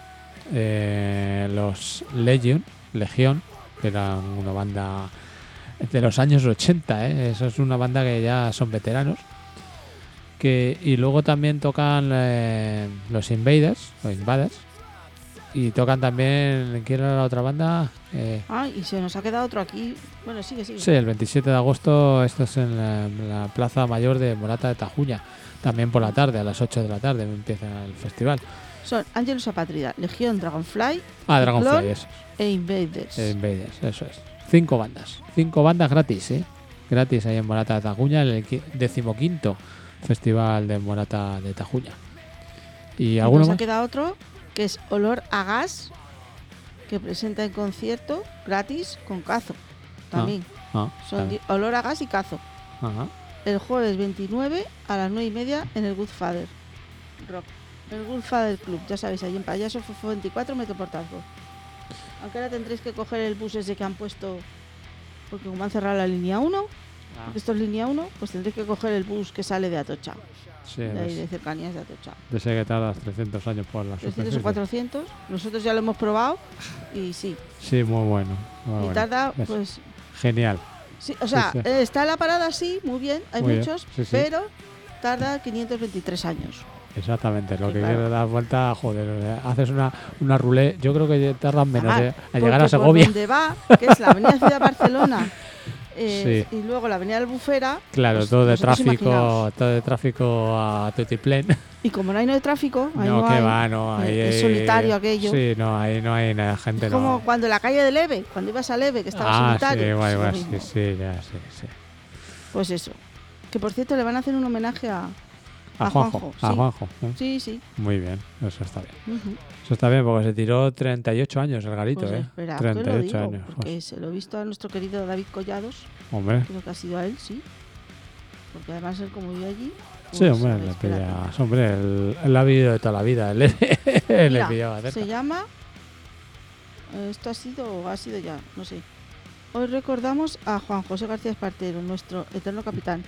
Speaker 2: eh, los Legion, Legión, que eran una banda de los años ochenta, ¿eh? Eso es una banda que ya son veteranos. Que, y luego también tocan eh, los Invaders, los Invaders. Y tocan también, ¿quién era la otra banda? Eh,
Speaker 3: Ah, y se nos ha quedado otro aquí. Bueno, sigue, sigue.
Speaker 2: sí, el veintisiete de agosto, esto es en la, en la Plaza Mayor de Morata de Tajuña. También por la tarde, a las ocho de la tarde empieza el festival.
Speaker 3: Son Angelus Apátrida, Legión, Dragonfly,
Speaker 2: Ah, Dragonfly,
Speaker 3: Clon
Speaker 2: eso.
Speaker 3: e Invaders.
Speaker 2: Eh, Invaders, eso es. Cinco bandas. Cinco bandas gratis, ¿eh? Gratis ahí en Morata de Tajuña, el qui- decimoquinto festival de Morata de Tajuña. ¿Y
Speaker 3: Y
Speaker 2: alguno
Speaker 3: nos ha
Speaker 2: más?
Speaker 3: quedado otro que es Olor a Gas, que presenta en concierto gratis con Cazo. También.
Speaker 2: Ah,
Speaker 3: Son
Speaker 2: también.
Speaker 3: di- Olor a Gas y Cazo.
Speaker 2: Ajá.
Speaker 3: El jueves veintinueve a las nueve y media en el Goodfather Rock. El Goodfather Club, ya sabéis, ahí en Payaso Fofo veinticuatro, Metroportazgo. Aunque ahora tendréis que coger el bus ese que han puesto, porque como han cerrado la línea uno,
Speaker 2: Ah,
Speaker 3: porque esto es línea uno, pues tendréis que coger el bus que sale de Atocha,
Speaker 2: sí,
Speaker 3: de ahí de
Speaker 2: pues,
Speaker 3: cercanías de Atocha.
Speaker 2: de ese que tardas trescientos años por la
Speaker 3: trescientos o
Speaker 2: superficie.
Speaker 3: cuatrocientos, nosotros ya lo hemos probado y sí,
Speaker 2: Sí, muy bueno. Muy
Speaker 3: y
Speaker 2: bueno.
Speaker 3: tarda
Speaker 2: Es
Speaker 3: pues...
Speaker 2: Genial.
Speaker 3: Sí, o sea,
Speaker 2: sí.
Speaker 3: eh, está la parada sí, muy bien, hay
Speaker 2: Muy bien,
Speaker 3: muchos,
Speaker 2: sí, sí.
Speaker 3: pero tarda quinientos veintitrés años.
Speaker 2: Exactamente, lo
Speaker 3: Sí,
Speaker 2: que
Speaker 3: claro.
Speaker 2: quieres dar vuelta, joder, eh, haces una, una roulette, yo creo que tardan menos
Speaker 3: Ah,
Speaker 2: eh, a llegar a
Speaker 3: porque
Speaker 2: Segovia.
Speaker 3: Por donde va, que es la avenida Ciudad Barcelona, eh,
Speaker 2: Sí.
Speaker 3: y luego la avenida Albufera.
Speaker 2: Claro,
Speaker 3: pues,
Speaker 2: todo de
Speaker 3: vosotros
Speaker 2: tráfico,
Speaker 3: imaginaos.
Speaker 2: todo de tráfico a tutiplén.
Speaker 3: Y como no hay no de tráfico, ahí
Speaker 2: No,
Speaker 3: no,
Speaker 2: que
Speaker 3: hay.
Speaker 2: va, no, ahí
Speaker 3: eh, es
Speaker 2: hay-
Speaker 3: solitario aquello.
Speaker 2: Sí, no, ahí no hay nada, gente,
Speaker 3: Es como
Speaker 2: no.
Speaker 3: cuando la calle de Leve, cuando ibas a Leve, que estaba
Speaker 2: Ah,
Speaker 3: solitario.
Speaker 2: sí, guay,
Speaker 3: pues,
Speaker 2: guay,
Speaker 3: lo
Speaker 2: sí,
Speaker 3: mismo.
Speaker 2: sí, ya, sí, sí.
Speaker 3: Pues eso. Que por cierto le van a hacer un homenaje a,
Speaker 2: A,
Speaker 3: A
Speaker 2: Juanjo,
Speaker 3: Juanjo,
Speaker 2: a
Speaker 3: sí.
Speaker 2: Juanjo. ¿eh?
Speaker 3: Sí, sí.
Speaker 2: Muy bien, eso está bien.
Speaker 3: Ujú.
Speaker 2: Eso está bien porque se tiró treinta y ocho años el garito,
Speaker 3: Pues
Speaker 2: ¿eh?
Speaker 3: espera, que lo
Speaker 2: treinta y ocho
Speaker 3: digo,
Speaker 2: años.
Speaker 3: porque
Speaker 2: pues,
Speaker 3: se lo he visto a nuestro querido David Collados,
Speaker 2: hombre,
Speaker 3: creo que ha sido a él, sí. Porque además él como vive allí.
Speaker 2: sí,
Speaker 3: pues,
Speaker 2: hombre,
Speaker 3: a ver,
Speaker 2: le
Speaker 3: espérate.
Speaker 2: pilla, hombre, él, él ha vivido de toda la vida, él le, le
Speaker 3: Mira,
Speaker 2: pillaba cerca.
Speaker 3: se llama. eh, Esto ha sido o ha sido ya, no sé. Hoy recordamos a Juan José García Espartero, nuestro eterno capitán.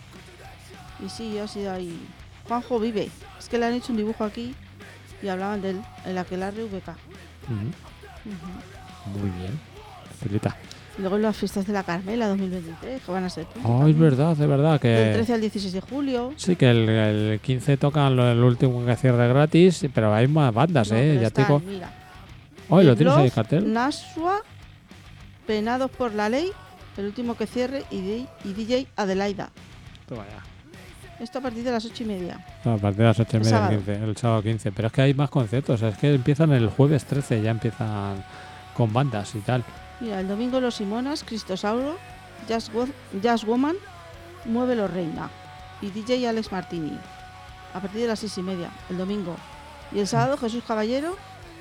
Speaker 3: Y sí, ha sido ahí. Juanjo vive. Es que le han hecho un dibujo aquí y hablaban de él, en la que la R V K.
Speaker 2: Ujú,
Speaker 3: Ujú.
Speaker 2: muy bien. Felita.
Speaker 3: Y luego las fiestas de la Carmela dos mil veintitrés, que van a ser. pronto
Speaker 2: Oh, es
Speaker 3: también.
Speaker 2: verdad, es verdad que.
Speaker 3: Del trece al dieciséis de julio.
Speaker 2: Sí, que el, el quince tocan lo- el último que cierre gratis, pero hay más bandas,
Speaker 3: No,
Speaker 2: ¿eh?
Speaker 3: pero
Speaker 2: Ya te
Speaker 3: están,
Speaker 2: digo.
Speaker 3: mira.
Speaker 2: Oh, ¿lo
Speaker 3: The
Speaker 2: tienes ahí,
Speaker 3: Bluff,
Speaker 2: cartel?
Speaker 3: Nashua, Penados por la Ley, el último que cierre, y, D- y D J Adelaida.
Speaker 2: Toma ya.
Speaker 3: Esto a partir de las ocho y media.
Speaker 2: No, a partir de las ocho y
Speaker 3: El
Speaker 2: media, el,
Speaker 3: sábado.
Speaker 2: quince, el sábado quince. Pero es que hay más conciertos, es que empiezan el jueves trece, ya empiezan con bandas y tal.
Speaker 3: Mira, el domingo Los Simonas, Cristosauro, Jazz, Wo- Jazz Woman, Muévelo Reina y D J Alex Martini. A partir de las seis y media, el domingo. Y el sábado Jesús Caballero,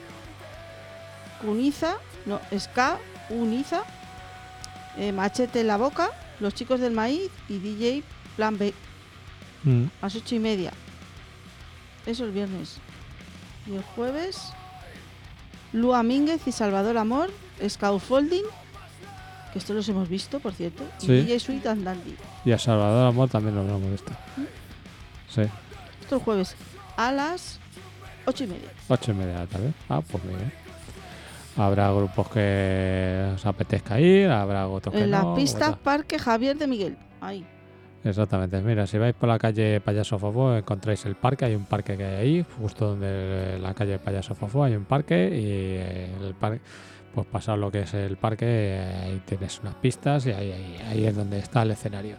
Speaker 3: Cuniza, no, Ska, Uniza, eh, Machete en la Boca, Los Chicos del Maíz y D J Plan B.
Speaker 2: Mm.
Speaker 3: A las ocho y media. Eso el viernes. Y el jueves, Lua Mínguez y Salvador Amor, Scaffolding, que esto los hemos visto, por cierto, y
Speaker 2: Sí.
Speaker 3: D J Sweet and Dandy.
Speaker 2: Y a Salvador Amor también lo hablamos de esto. Sí,
Speaker 3: Esto el jueves a las ocho y media.
Speaker 2: ocho y media de la tarde. Ah, pues muy bien. Habrá grupos que os apetezca ir, habrá otros que
Speaker 3: En
Speaker 2: no.
Speaker 3: la pista
Speaker 2: otros-
Speaker 3: Parque Javier de Miguel. Ahí.
Speaker 2: Exactamente. Mira, si vais por la calle Payaso Fofo encontráis el parque. Hay un parque que hay ahí, justo donde la calle Payaso Fofo hay un parque y eh, el parque, pues pasado lo que es el parque, eh, ahí tienes unas pistas y ahí, ahí, ahí es donde está el escenario.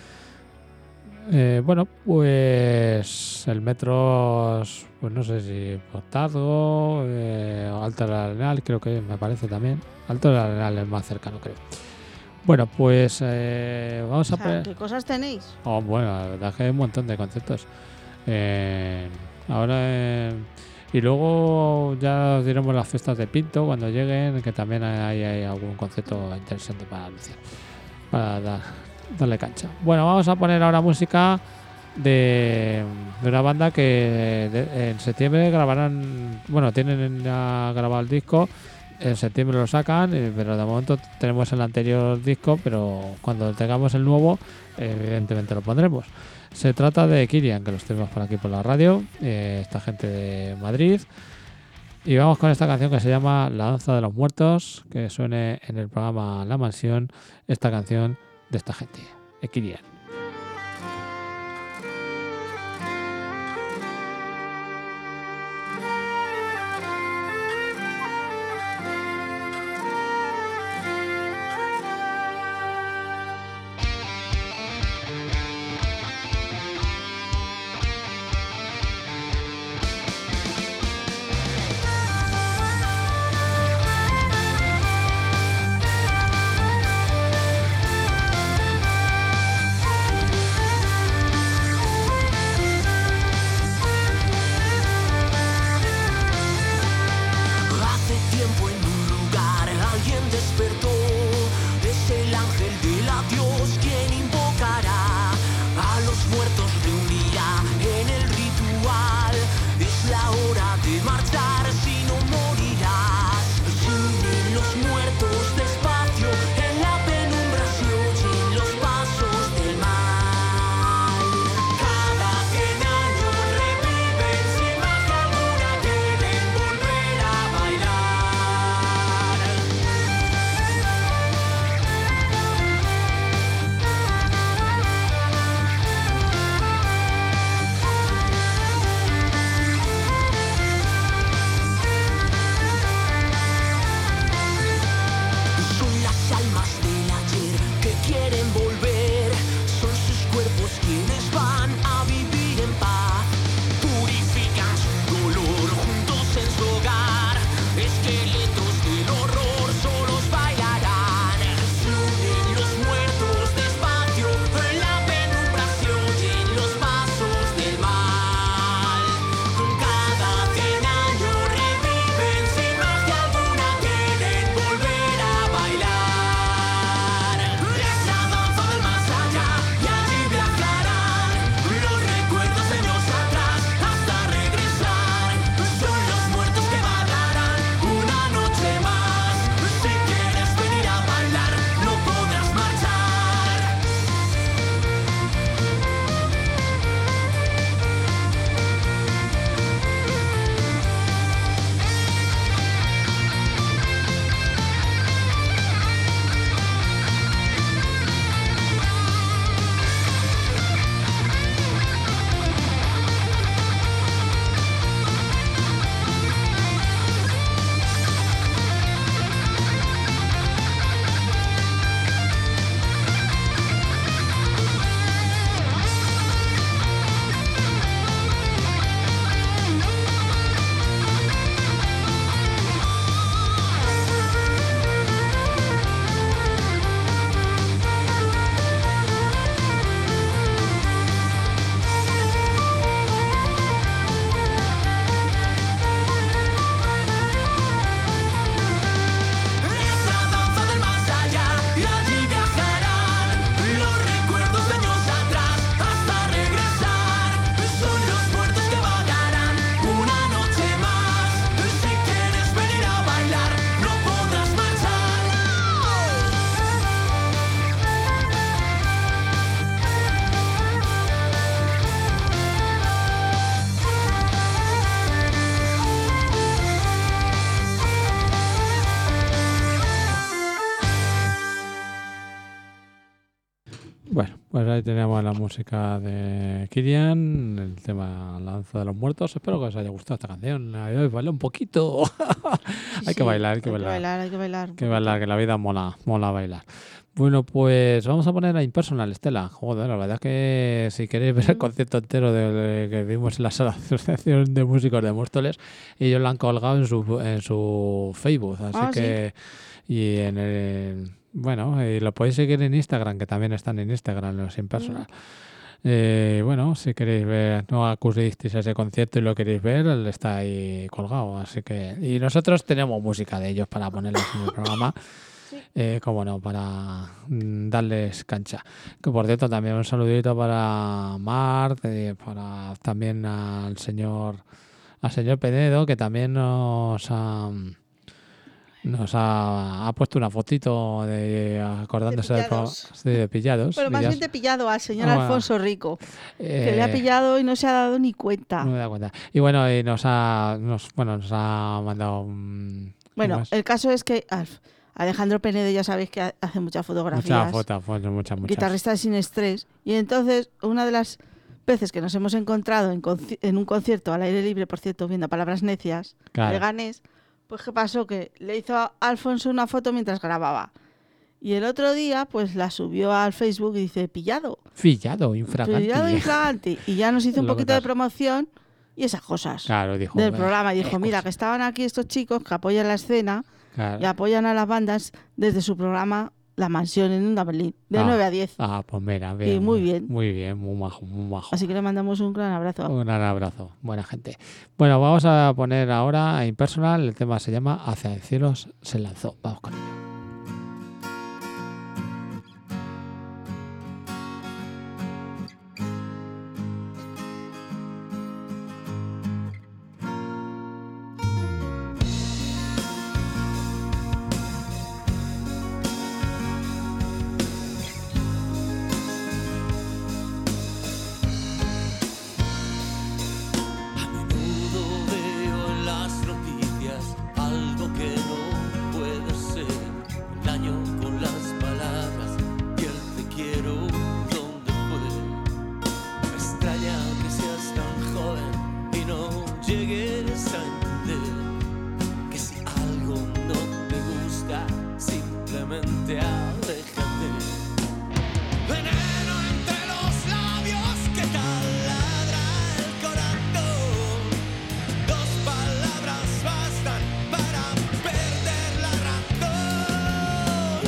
Speaker 2: Eh, bueno, pues el metro, pues no sé si Portazgo, eh, Alto del Arenal, creo que me parece también. Alto del Arenal es más cercano, creo. Bueno, pues eh, vamos
Speaker 3: O
Speaker 2: a
Speaker 3: sea,
Speaker 2: poner...
Speaker 3: ¿qué cosas tenéis?
Speaker 2: Oh, bueno, la verdad es que hay un montón de conceptos. Eh, ahora... eh, y luego ya os diremos las fiestas de Pinto cuando lleguen, que también hay, hay algún concepto interesante para anunciar, para dar, darle cancha. Bueno, vamos a poner ahora música de, de una banda que de- en septiembre grabarán, bueno, tienen ya grabado el disco, en septiembre lo sacan, eh, pero de momento tenemos el anterior disco, pero cuando tengamos el nuevo, eh, evidentemente lo pondremos. Se trata de Kirian, que los tenemos por aquí por la radio, eh, esta gente de Madrid, Y vamos con esta canción que se llama La Danza de los Muertos, que suene en el programa La Mansión, esta canción de esta gente, Ekirian. Bueno, pues ahí teníamos la música de Kirian, el tema La Danza de los Muertos. Espero que os haya gustado esta canción. Ay, bailé un poquito.
Speaker 3: Sí,
Speaker 2: hay que
Speaker 3: sí,
Speaker 2: bailar, hay que
Speaker 3: hay
Speaker 2: bailar.
Speaker 3: que bailar, hay que bailar. un
Speaker 2: Que
Speaker 3: poquito.
Speaker 2: bailar, que la vida mola, mola bailar. Bueno, pues vamos a poner a Impersonal, Estela. Joder, la verdad es que si queréis ver el
Speaker 3: Mm.
Speaker 2: concierto entero de, de- que vimos en la sala de asociación de músicos de Móstoles, ellos lo han colgado en su en su Facebook, así
Speaker 3: Ah, sí.
Speaker 2: que y en el bueno, y lo podéis seguir en Instagram, que también están en Instagram los Impersonal. Eh, bueno, si queréis ver, no acudisteis a ese concierto y lo queréis ver, él está ahí colgado, así que y nosotros tenemos música de ellos para ponerlos en el programa.
Speaker 3: Sí.
Speaker 2: Eh, como no, para mm, darles cancha. Que por cierto, también un saludito para Mart, eh, para también al señor al señor Penedo, que también nos ha, Nos ha, ha puesto una fotito de acordándose
Speaker 3: De
Speaker 2: del programa
Speaker 3: pillados.
Speaker 2: sí, de pillados.
Speaker 3: Bueno, más
Speaker 2: pillados.
Speaker 3: bien te he pillado al señor
Speaker 2: Ah, bueno.
Speaker 3: Alfonso Rico, que le ha
Speaker 2: Eh,
Speaker 3: pillado y no se ha dado ni cuenta.
Speaker 2: No me da cuenta. Y bueno, y nos ha, nos, bueno, nos ha mandado un,
Speaker 3: Bueno,
Speaker 2: ¿cómo es?
Speaker 3: el caso es que Alf, Alejandro Penedo ya sabéis que ha- hace muchas fotografías.
Speaker 2: Muchas fotos, fotos, muchas, muchas.
Speaker 3: Guitarrista de Sin Estrés. Y entonces, una de las veces que nos hemos encontrado en, conci- en un concierto al aire libre, por cierto, viendo Palabras Necias,
Speaker 2: Claro.
Speaker 3: de Ganés, pues ¿qué pasó? Que le hizo a Alfonso una foto mientras grababa. Y el otro día, pues la subió al Facebook y dice, pillado.
Speaker 2: Pillado, infragante.
Speaker 3: Pillado infragante. Y ya nos hizo un
Speaker 2: Lo que
Speaker 3: poquito de
Speaker 2: pasa.
Speaker 3: promoción y esas cosas
Speaker 2: Claro, dijo.
Speaker 3: del
Speaker 2: "Eh,
Speaker 3: programa. Y dijo,
Speaker 2: eh,
Speaker 3: mira,
Speaker 2: cosa".
Speaker 3: que estaban aquí estos chicos que apoyan la escena
Speaker 2: Claro.
Speaker 3: y apoyan a las bandas desde su programa La Mansión en Onda Berlín, de
Speaker 2: Ah.
Speaker 3: nueve a diez.
Speaker 2: Ah, pues mira,
Speaker 3: Y
Speaker 2: bien,
Speaker 3: muy bien.
Speaker 2: Muy bien, muy majo, muy majo.
Speaker 3: Así que le mandamos un gran abrazo.
Speaker 2: Un gran abrazo, buena gente. Bueno, vamos a poner ahora a Impersonal, el tema se llama Hacia el cielo se lanzó. Vamos con ello.
Speaker 4: A menudo veo en las noticias algo que no puede ser. El daño con las palabras y el te quiero donde fue. Me extraña que seas tan joven y no llegues a entender que si algo no te gusta, simplemente aléjate. Veneno entre los labios que taladra el corazón. Dos palabras bastan para perder la razón.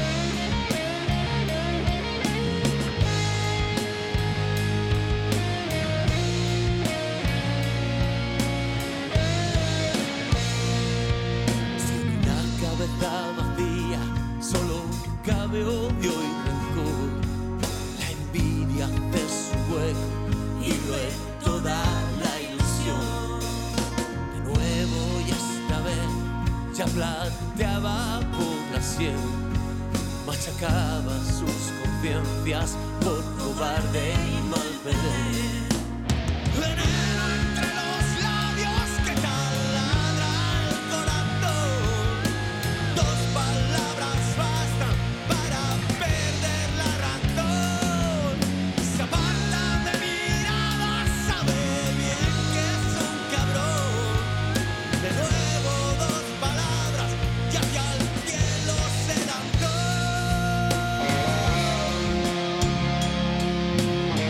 Speaker 4: Si en una cabeza vacía solo cabe odio y rencor, la envidia hace su hueco y lo es toda la ilusión. De nuevo y esta vez ya plateaba por la sien, machacaba sus conciencias por cobarde y malveder. Veneno entre los labios que taladra el corazón. Dos palabras bastan para perder la razón. Se aparta de mirada, sabe bien que es un cabrón. De nuevo dos palabras y hacia el cielo se lanzó.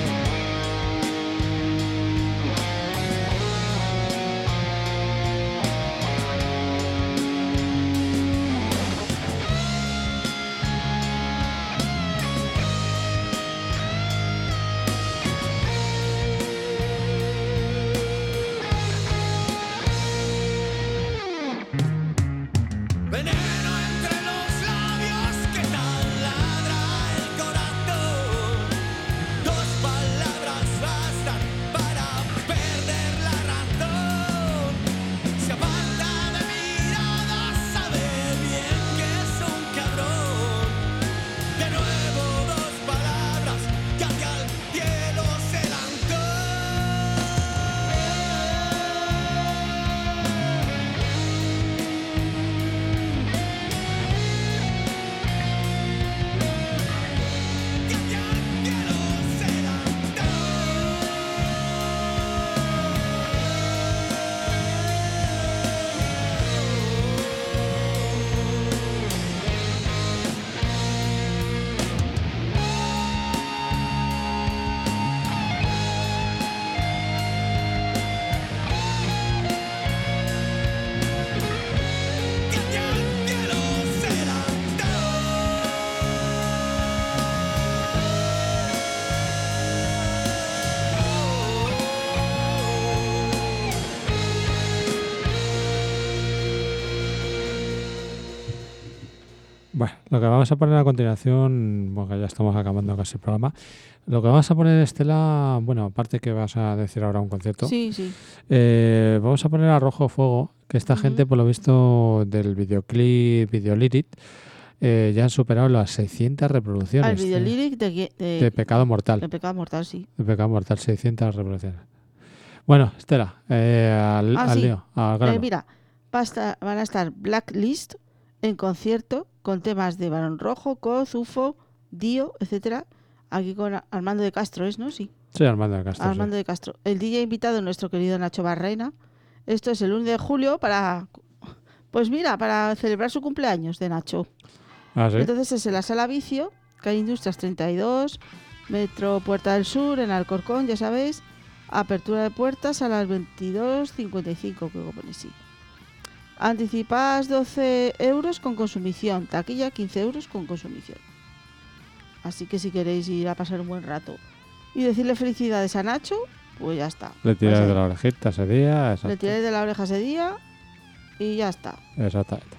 Speaker 2: Bueno, lo que vamos a poner a continuación, porque ya estamos acabando casi el programa, lo que vamos a poner, Estela, bueno, aparte que vas a decir ahora un concierto,
Speaker 3: Sí, sí.
Speaker 2: eh, vamos a poner a Rojo Fuego, que esta
Speaker 3: Ujú.
Speaker 2: gente, por lo visto, del videoclip, Videolirit, eh, ya han superado las seiscientas
Speaker 3: Al
Speaker 2: reproducciones
Speaker 3: video
Speaker 2: de,
Speaker 3: lyric de, que- de,
Speaker 2: de Pecado Mortal.
Speaker 3: de Pecado Mortal, sí.
Speaker 2: De Pecado Mortal, seiscientas reproducciones. Bueno, Estela, eh, al,
Speaker 3: Ah,
Speaker 2: al
Speaker 3: sí.
Speaker 2: lío, al
Speaker 3: Eh,
Speaker 2: grano.
Speaker 3: mira, va a estar- van a estar Blacklist en concierto con temas de Barón Rojo, Coz, U F O, Dio, etcétera. Aquí con A- Armando de Castro es, ¿no? Sí.
Speaker 2: Sí, Armando de Castro.
Speaker 3: Armando de Castro. El D J invitado, nuestro querido Nacho Barreina. Esto es el uno de julio para, pues mira, para celebrar su cumpleaños de Nacho.
Speaker 2: Sí. Ah, sí.
Speaker 3: Entonces es en la Sala Vicio, calle Industrias treinta y dos, Metro Puerta del Sur, en Alcorcón, ya sabéis. Apertura de puertas a las veintidós cincuenta y cinco, creo que pone, sí. Anticipadas doce euros con consumición. Taquilla quince euros con consumición. Así que si queréis ir a pasar un buen rato y decirle felicidades a Nacho, pues ya está.
Speaker 2: Le tiras
Speaker 3: Vais
Speaker 2: de
Speaker 3: ahí.
Speaker 2: la orejita ese día.
Speaker 3: Le
Speaker 2: Exacto.
Speaker 3: tiráis de la oreja ese día y ya está.
Speaker 2: Exactamente.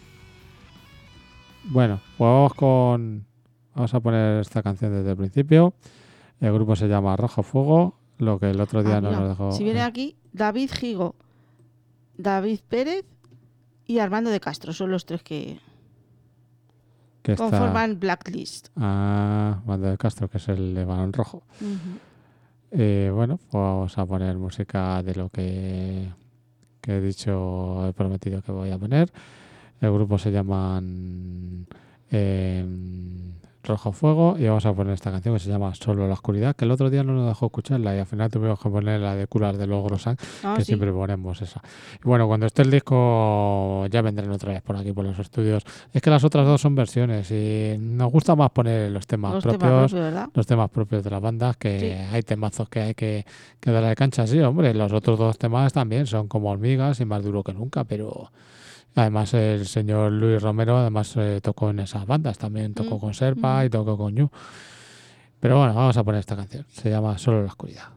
Speaker 2: Bueno, pues vamos con... Vamos a poner esta canción desde el principio. El grupo se llama Rojo Fuego, lo que el otro día
Speaker 3: Ah,
Speaker 2: no
Speaker 3: mira,
Speaker 2: nos dejó...
Speaker 3: si viene
Speaker 2: eh,
Speaker 3: aquí, David Gigo, David Pérez y Armando de Castro. Son los tres que
Speaker 2: que está...
Speaker 3: conforman Blacklist.
Speaker 2: Ah, Armando de Castro, que es el de Balón Rojo.
Speaker 3: Ujú.
Speaker 2: Eh, bueno, pues vamos a poner música de lo que, que he dicho, he prometido que voy a poner. El grupo se llaman eh, Rojo Fuego y vamos a poner esta canción que se llama Solo la Oscuridad, que el otro día no nos dejó escucharla y al final tuvimos que poner la de Curas de los Grosan,
Speaker 3: Ah,
Speaker 2: que
Speaker 3: sí.
Speaker 2: siempre ponemos esa. Y bueno, cuando esté el disco ya vendrán otra vez por aquí, por los estudios. Es que las otras dos son versiones y nos gusta más poner los temas
Speaker 3: Los
Speaker 2: propios.
Speaker 3: temas propios, ¿verdad?
Speaker 2: Los temas propios de las bandas, que
Speaker 3: Sí.
Speaker 2: hay temazos que hay que, que darle cancha, sí, hombre. Los otros dos temas también son como hormigas y más duro que nunca, pero además el señor Luis Romero además eh, tocó en esas bandas, también tocó
Speaker 3: Mm,
Speaker 2: con Serpa
Speaker 3: mm.
Speaker 2: y tocó con You. Pero bueno, vamos a poner esta canción, se llama Solo la Oscuridad.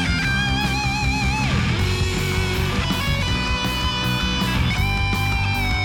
Speaker 1: Solo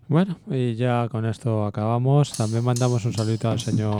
Speaker 2: Bueno, y ya con esto acabamos. También mandamos un saludito al señor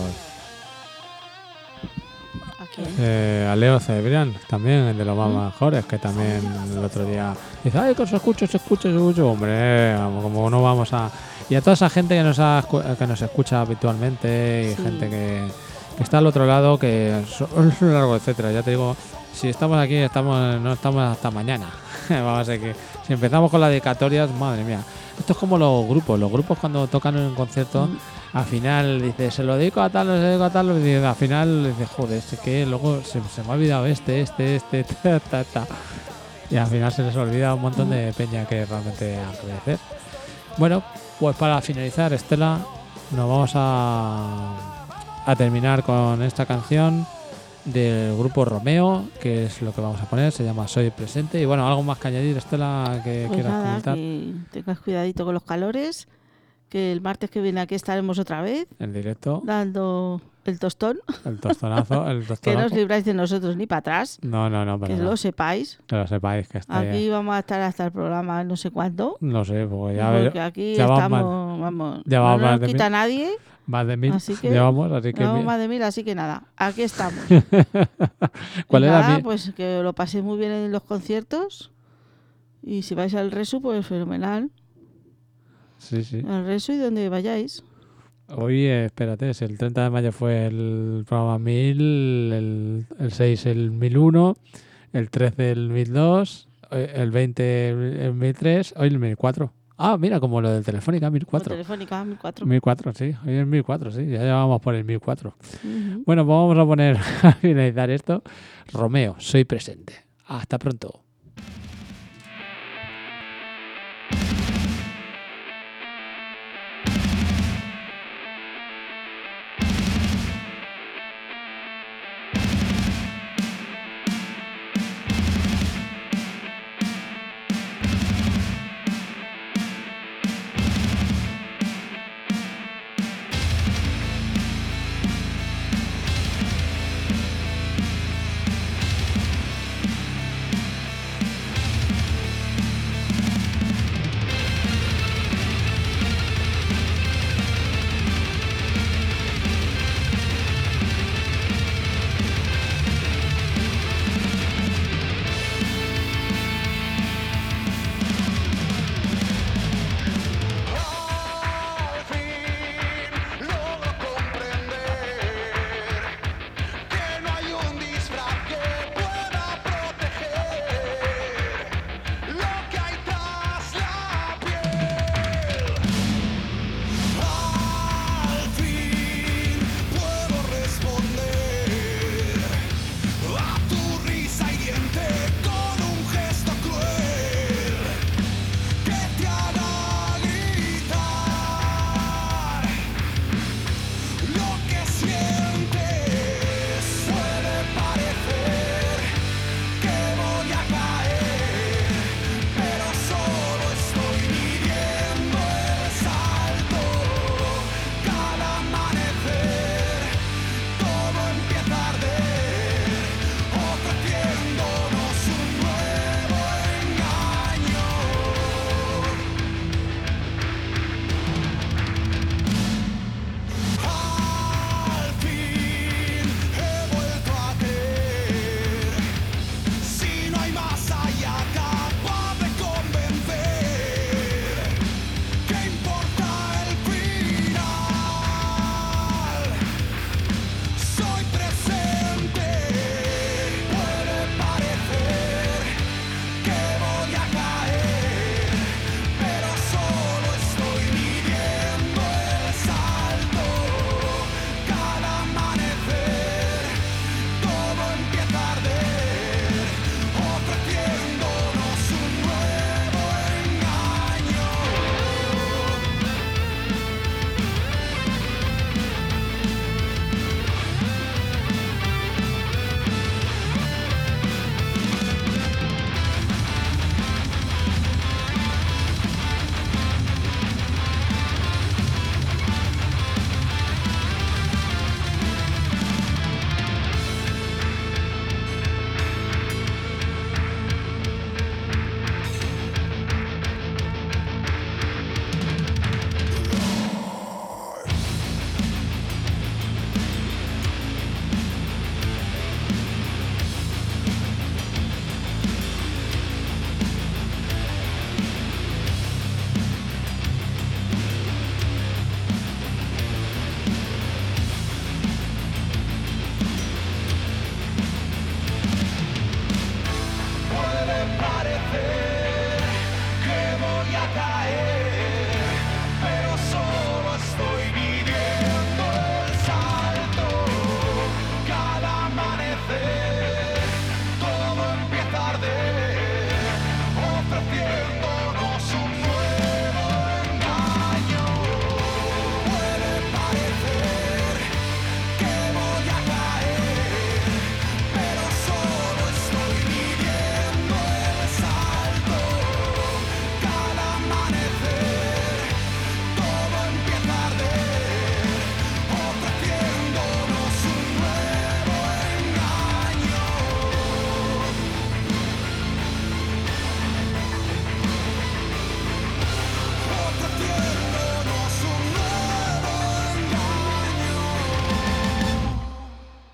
Speaker 3: ¿A quién?
Speaker 2: eh, a Leo Cebrián, también el de los más
Speaker 3: ¿Mm?
Speaker 2: mejores, que también el otro día dice, ay, que se escucha, se escucha, se escucha. Hombre, como no vamos a... Y a toda esa gente que nos, ha, escu- que nos escucha habitualmente y
Speaker 3: Sí.
Speaker 2: gente que, que está al otro lado, que son largo, etcétera. Ya te digo, si estamos aquí, estamos no estamos hasta mañana. Vamos a ver que si empezamos con las dedicatorias, madre mía. Esto es como los grupos. Los grupos cuando tocan en un concierto,
Speaker 3: Mm.
Speaker 2: al final dice, se lo dedico a tal, se lo dedico a tal, y dice, al final dice, joder, este que luego se, se me ha olvidado este, este, este, ta, ta, ta. Y al final se les olvida un montón de peña que realmente agradecer. Bueno, pues para finalizar, Estela, nos vamos a, a terminar con esta canción del grupo Romeo, que es lo que vamos a poner, se llama Soy Presente. Y bueno, algo más que añadir, Estela, que
Speaker 3: Pues
Speaker 2: quieras
Speaker 3: nada,
Speaker 2: comentar.
Speaker 3: que tengas cuidadito con los calores, que el martes que viene aquí estaremos otra vez
Speaker 2: En directo,
Speaker 3: dando el tostón,
Speaker 2: el tostonazo, el
Speaker 3: que no os
Speaker 2: tostonazo.
Speaker 3: libráis de nosotros ni para atrás,
Speaker 2: No, no, no,
Speaker 3: que
Speaker 2: pero no,
Speaker 3: lo sepáis.
Speaker 2: que lo sepáis que está
Speaker 3: Aquí vamos a estar hasta el programa no sé cuándo,
Speaker 2: no sé, porque ya,
Speaker 3: porque
Speaker 2: ve-
Speaker 3: aquí
Speaker 2: ya vamos
Speaker 3: estamos, vamos,
Speaker 2: ya
Speaker 3: no
Speaker 2: vamos más
Speaker 3: nos
Speaker 2: de
Speaker 3: quita
Speaker 2: mil.
Speaker 3: nadie,
Speaker 2: más de mil
Speaker 3: así que
Speaker 2: llevamos, así que
Speaker 3: no
Speaker 2: mi-
Speaker 3: más de mil, así que nada, aquí estamos.
Speaker 2: ¿Cuál
Speaker 3: Y
Speaker 2: era
Speaker 3: nada,
Speaker 2: mi-
Speaker 3: pues que lo paséis muy bien en los conciertos y si vais al Resu, pues fenomenal,
Speaker 2: Sí, sí.
Speaker 3: al Resu y donde vayáis.
Speaker 2: Hoy, eh, espérate, si el treinta de mayo fue el programa mil, el, el seis el mil uno, el trece el mil dos, eh, el veinte el, el mil tres, hoy el mil cuatro. Ah, mira, como lo del Telefónica, mil
Speaker 3: Con
Speaker 2: cuatro.
Speaker 3: Telefónica, mil cuatro.
Speaker 2: mil cuatro, sí, hoy es mil cuatro, sí, ya llevamos por el mil cuatro.
Speaker 3: Ujú.
Speaker 2: Bueno, pues vamos a poner a finalizar esto. Romeo, soy presente. Hasta pronto.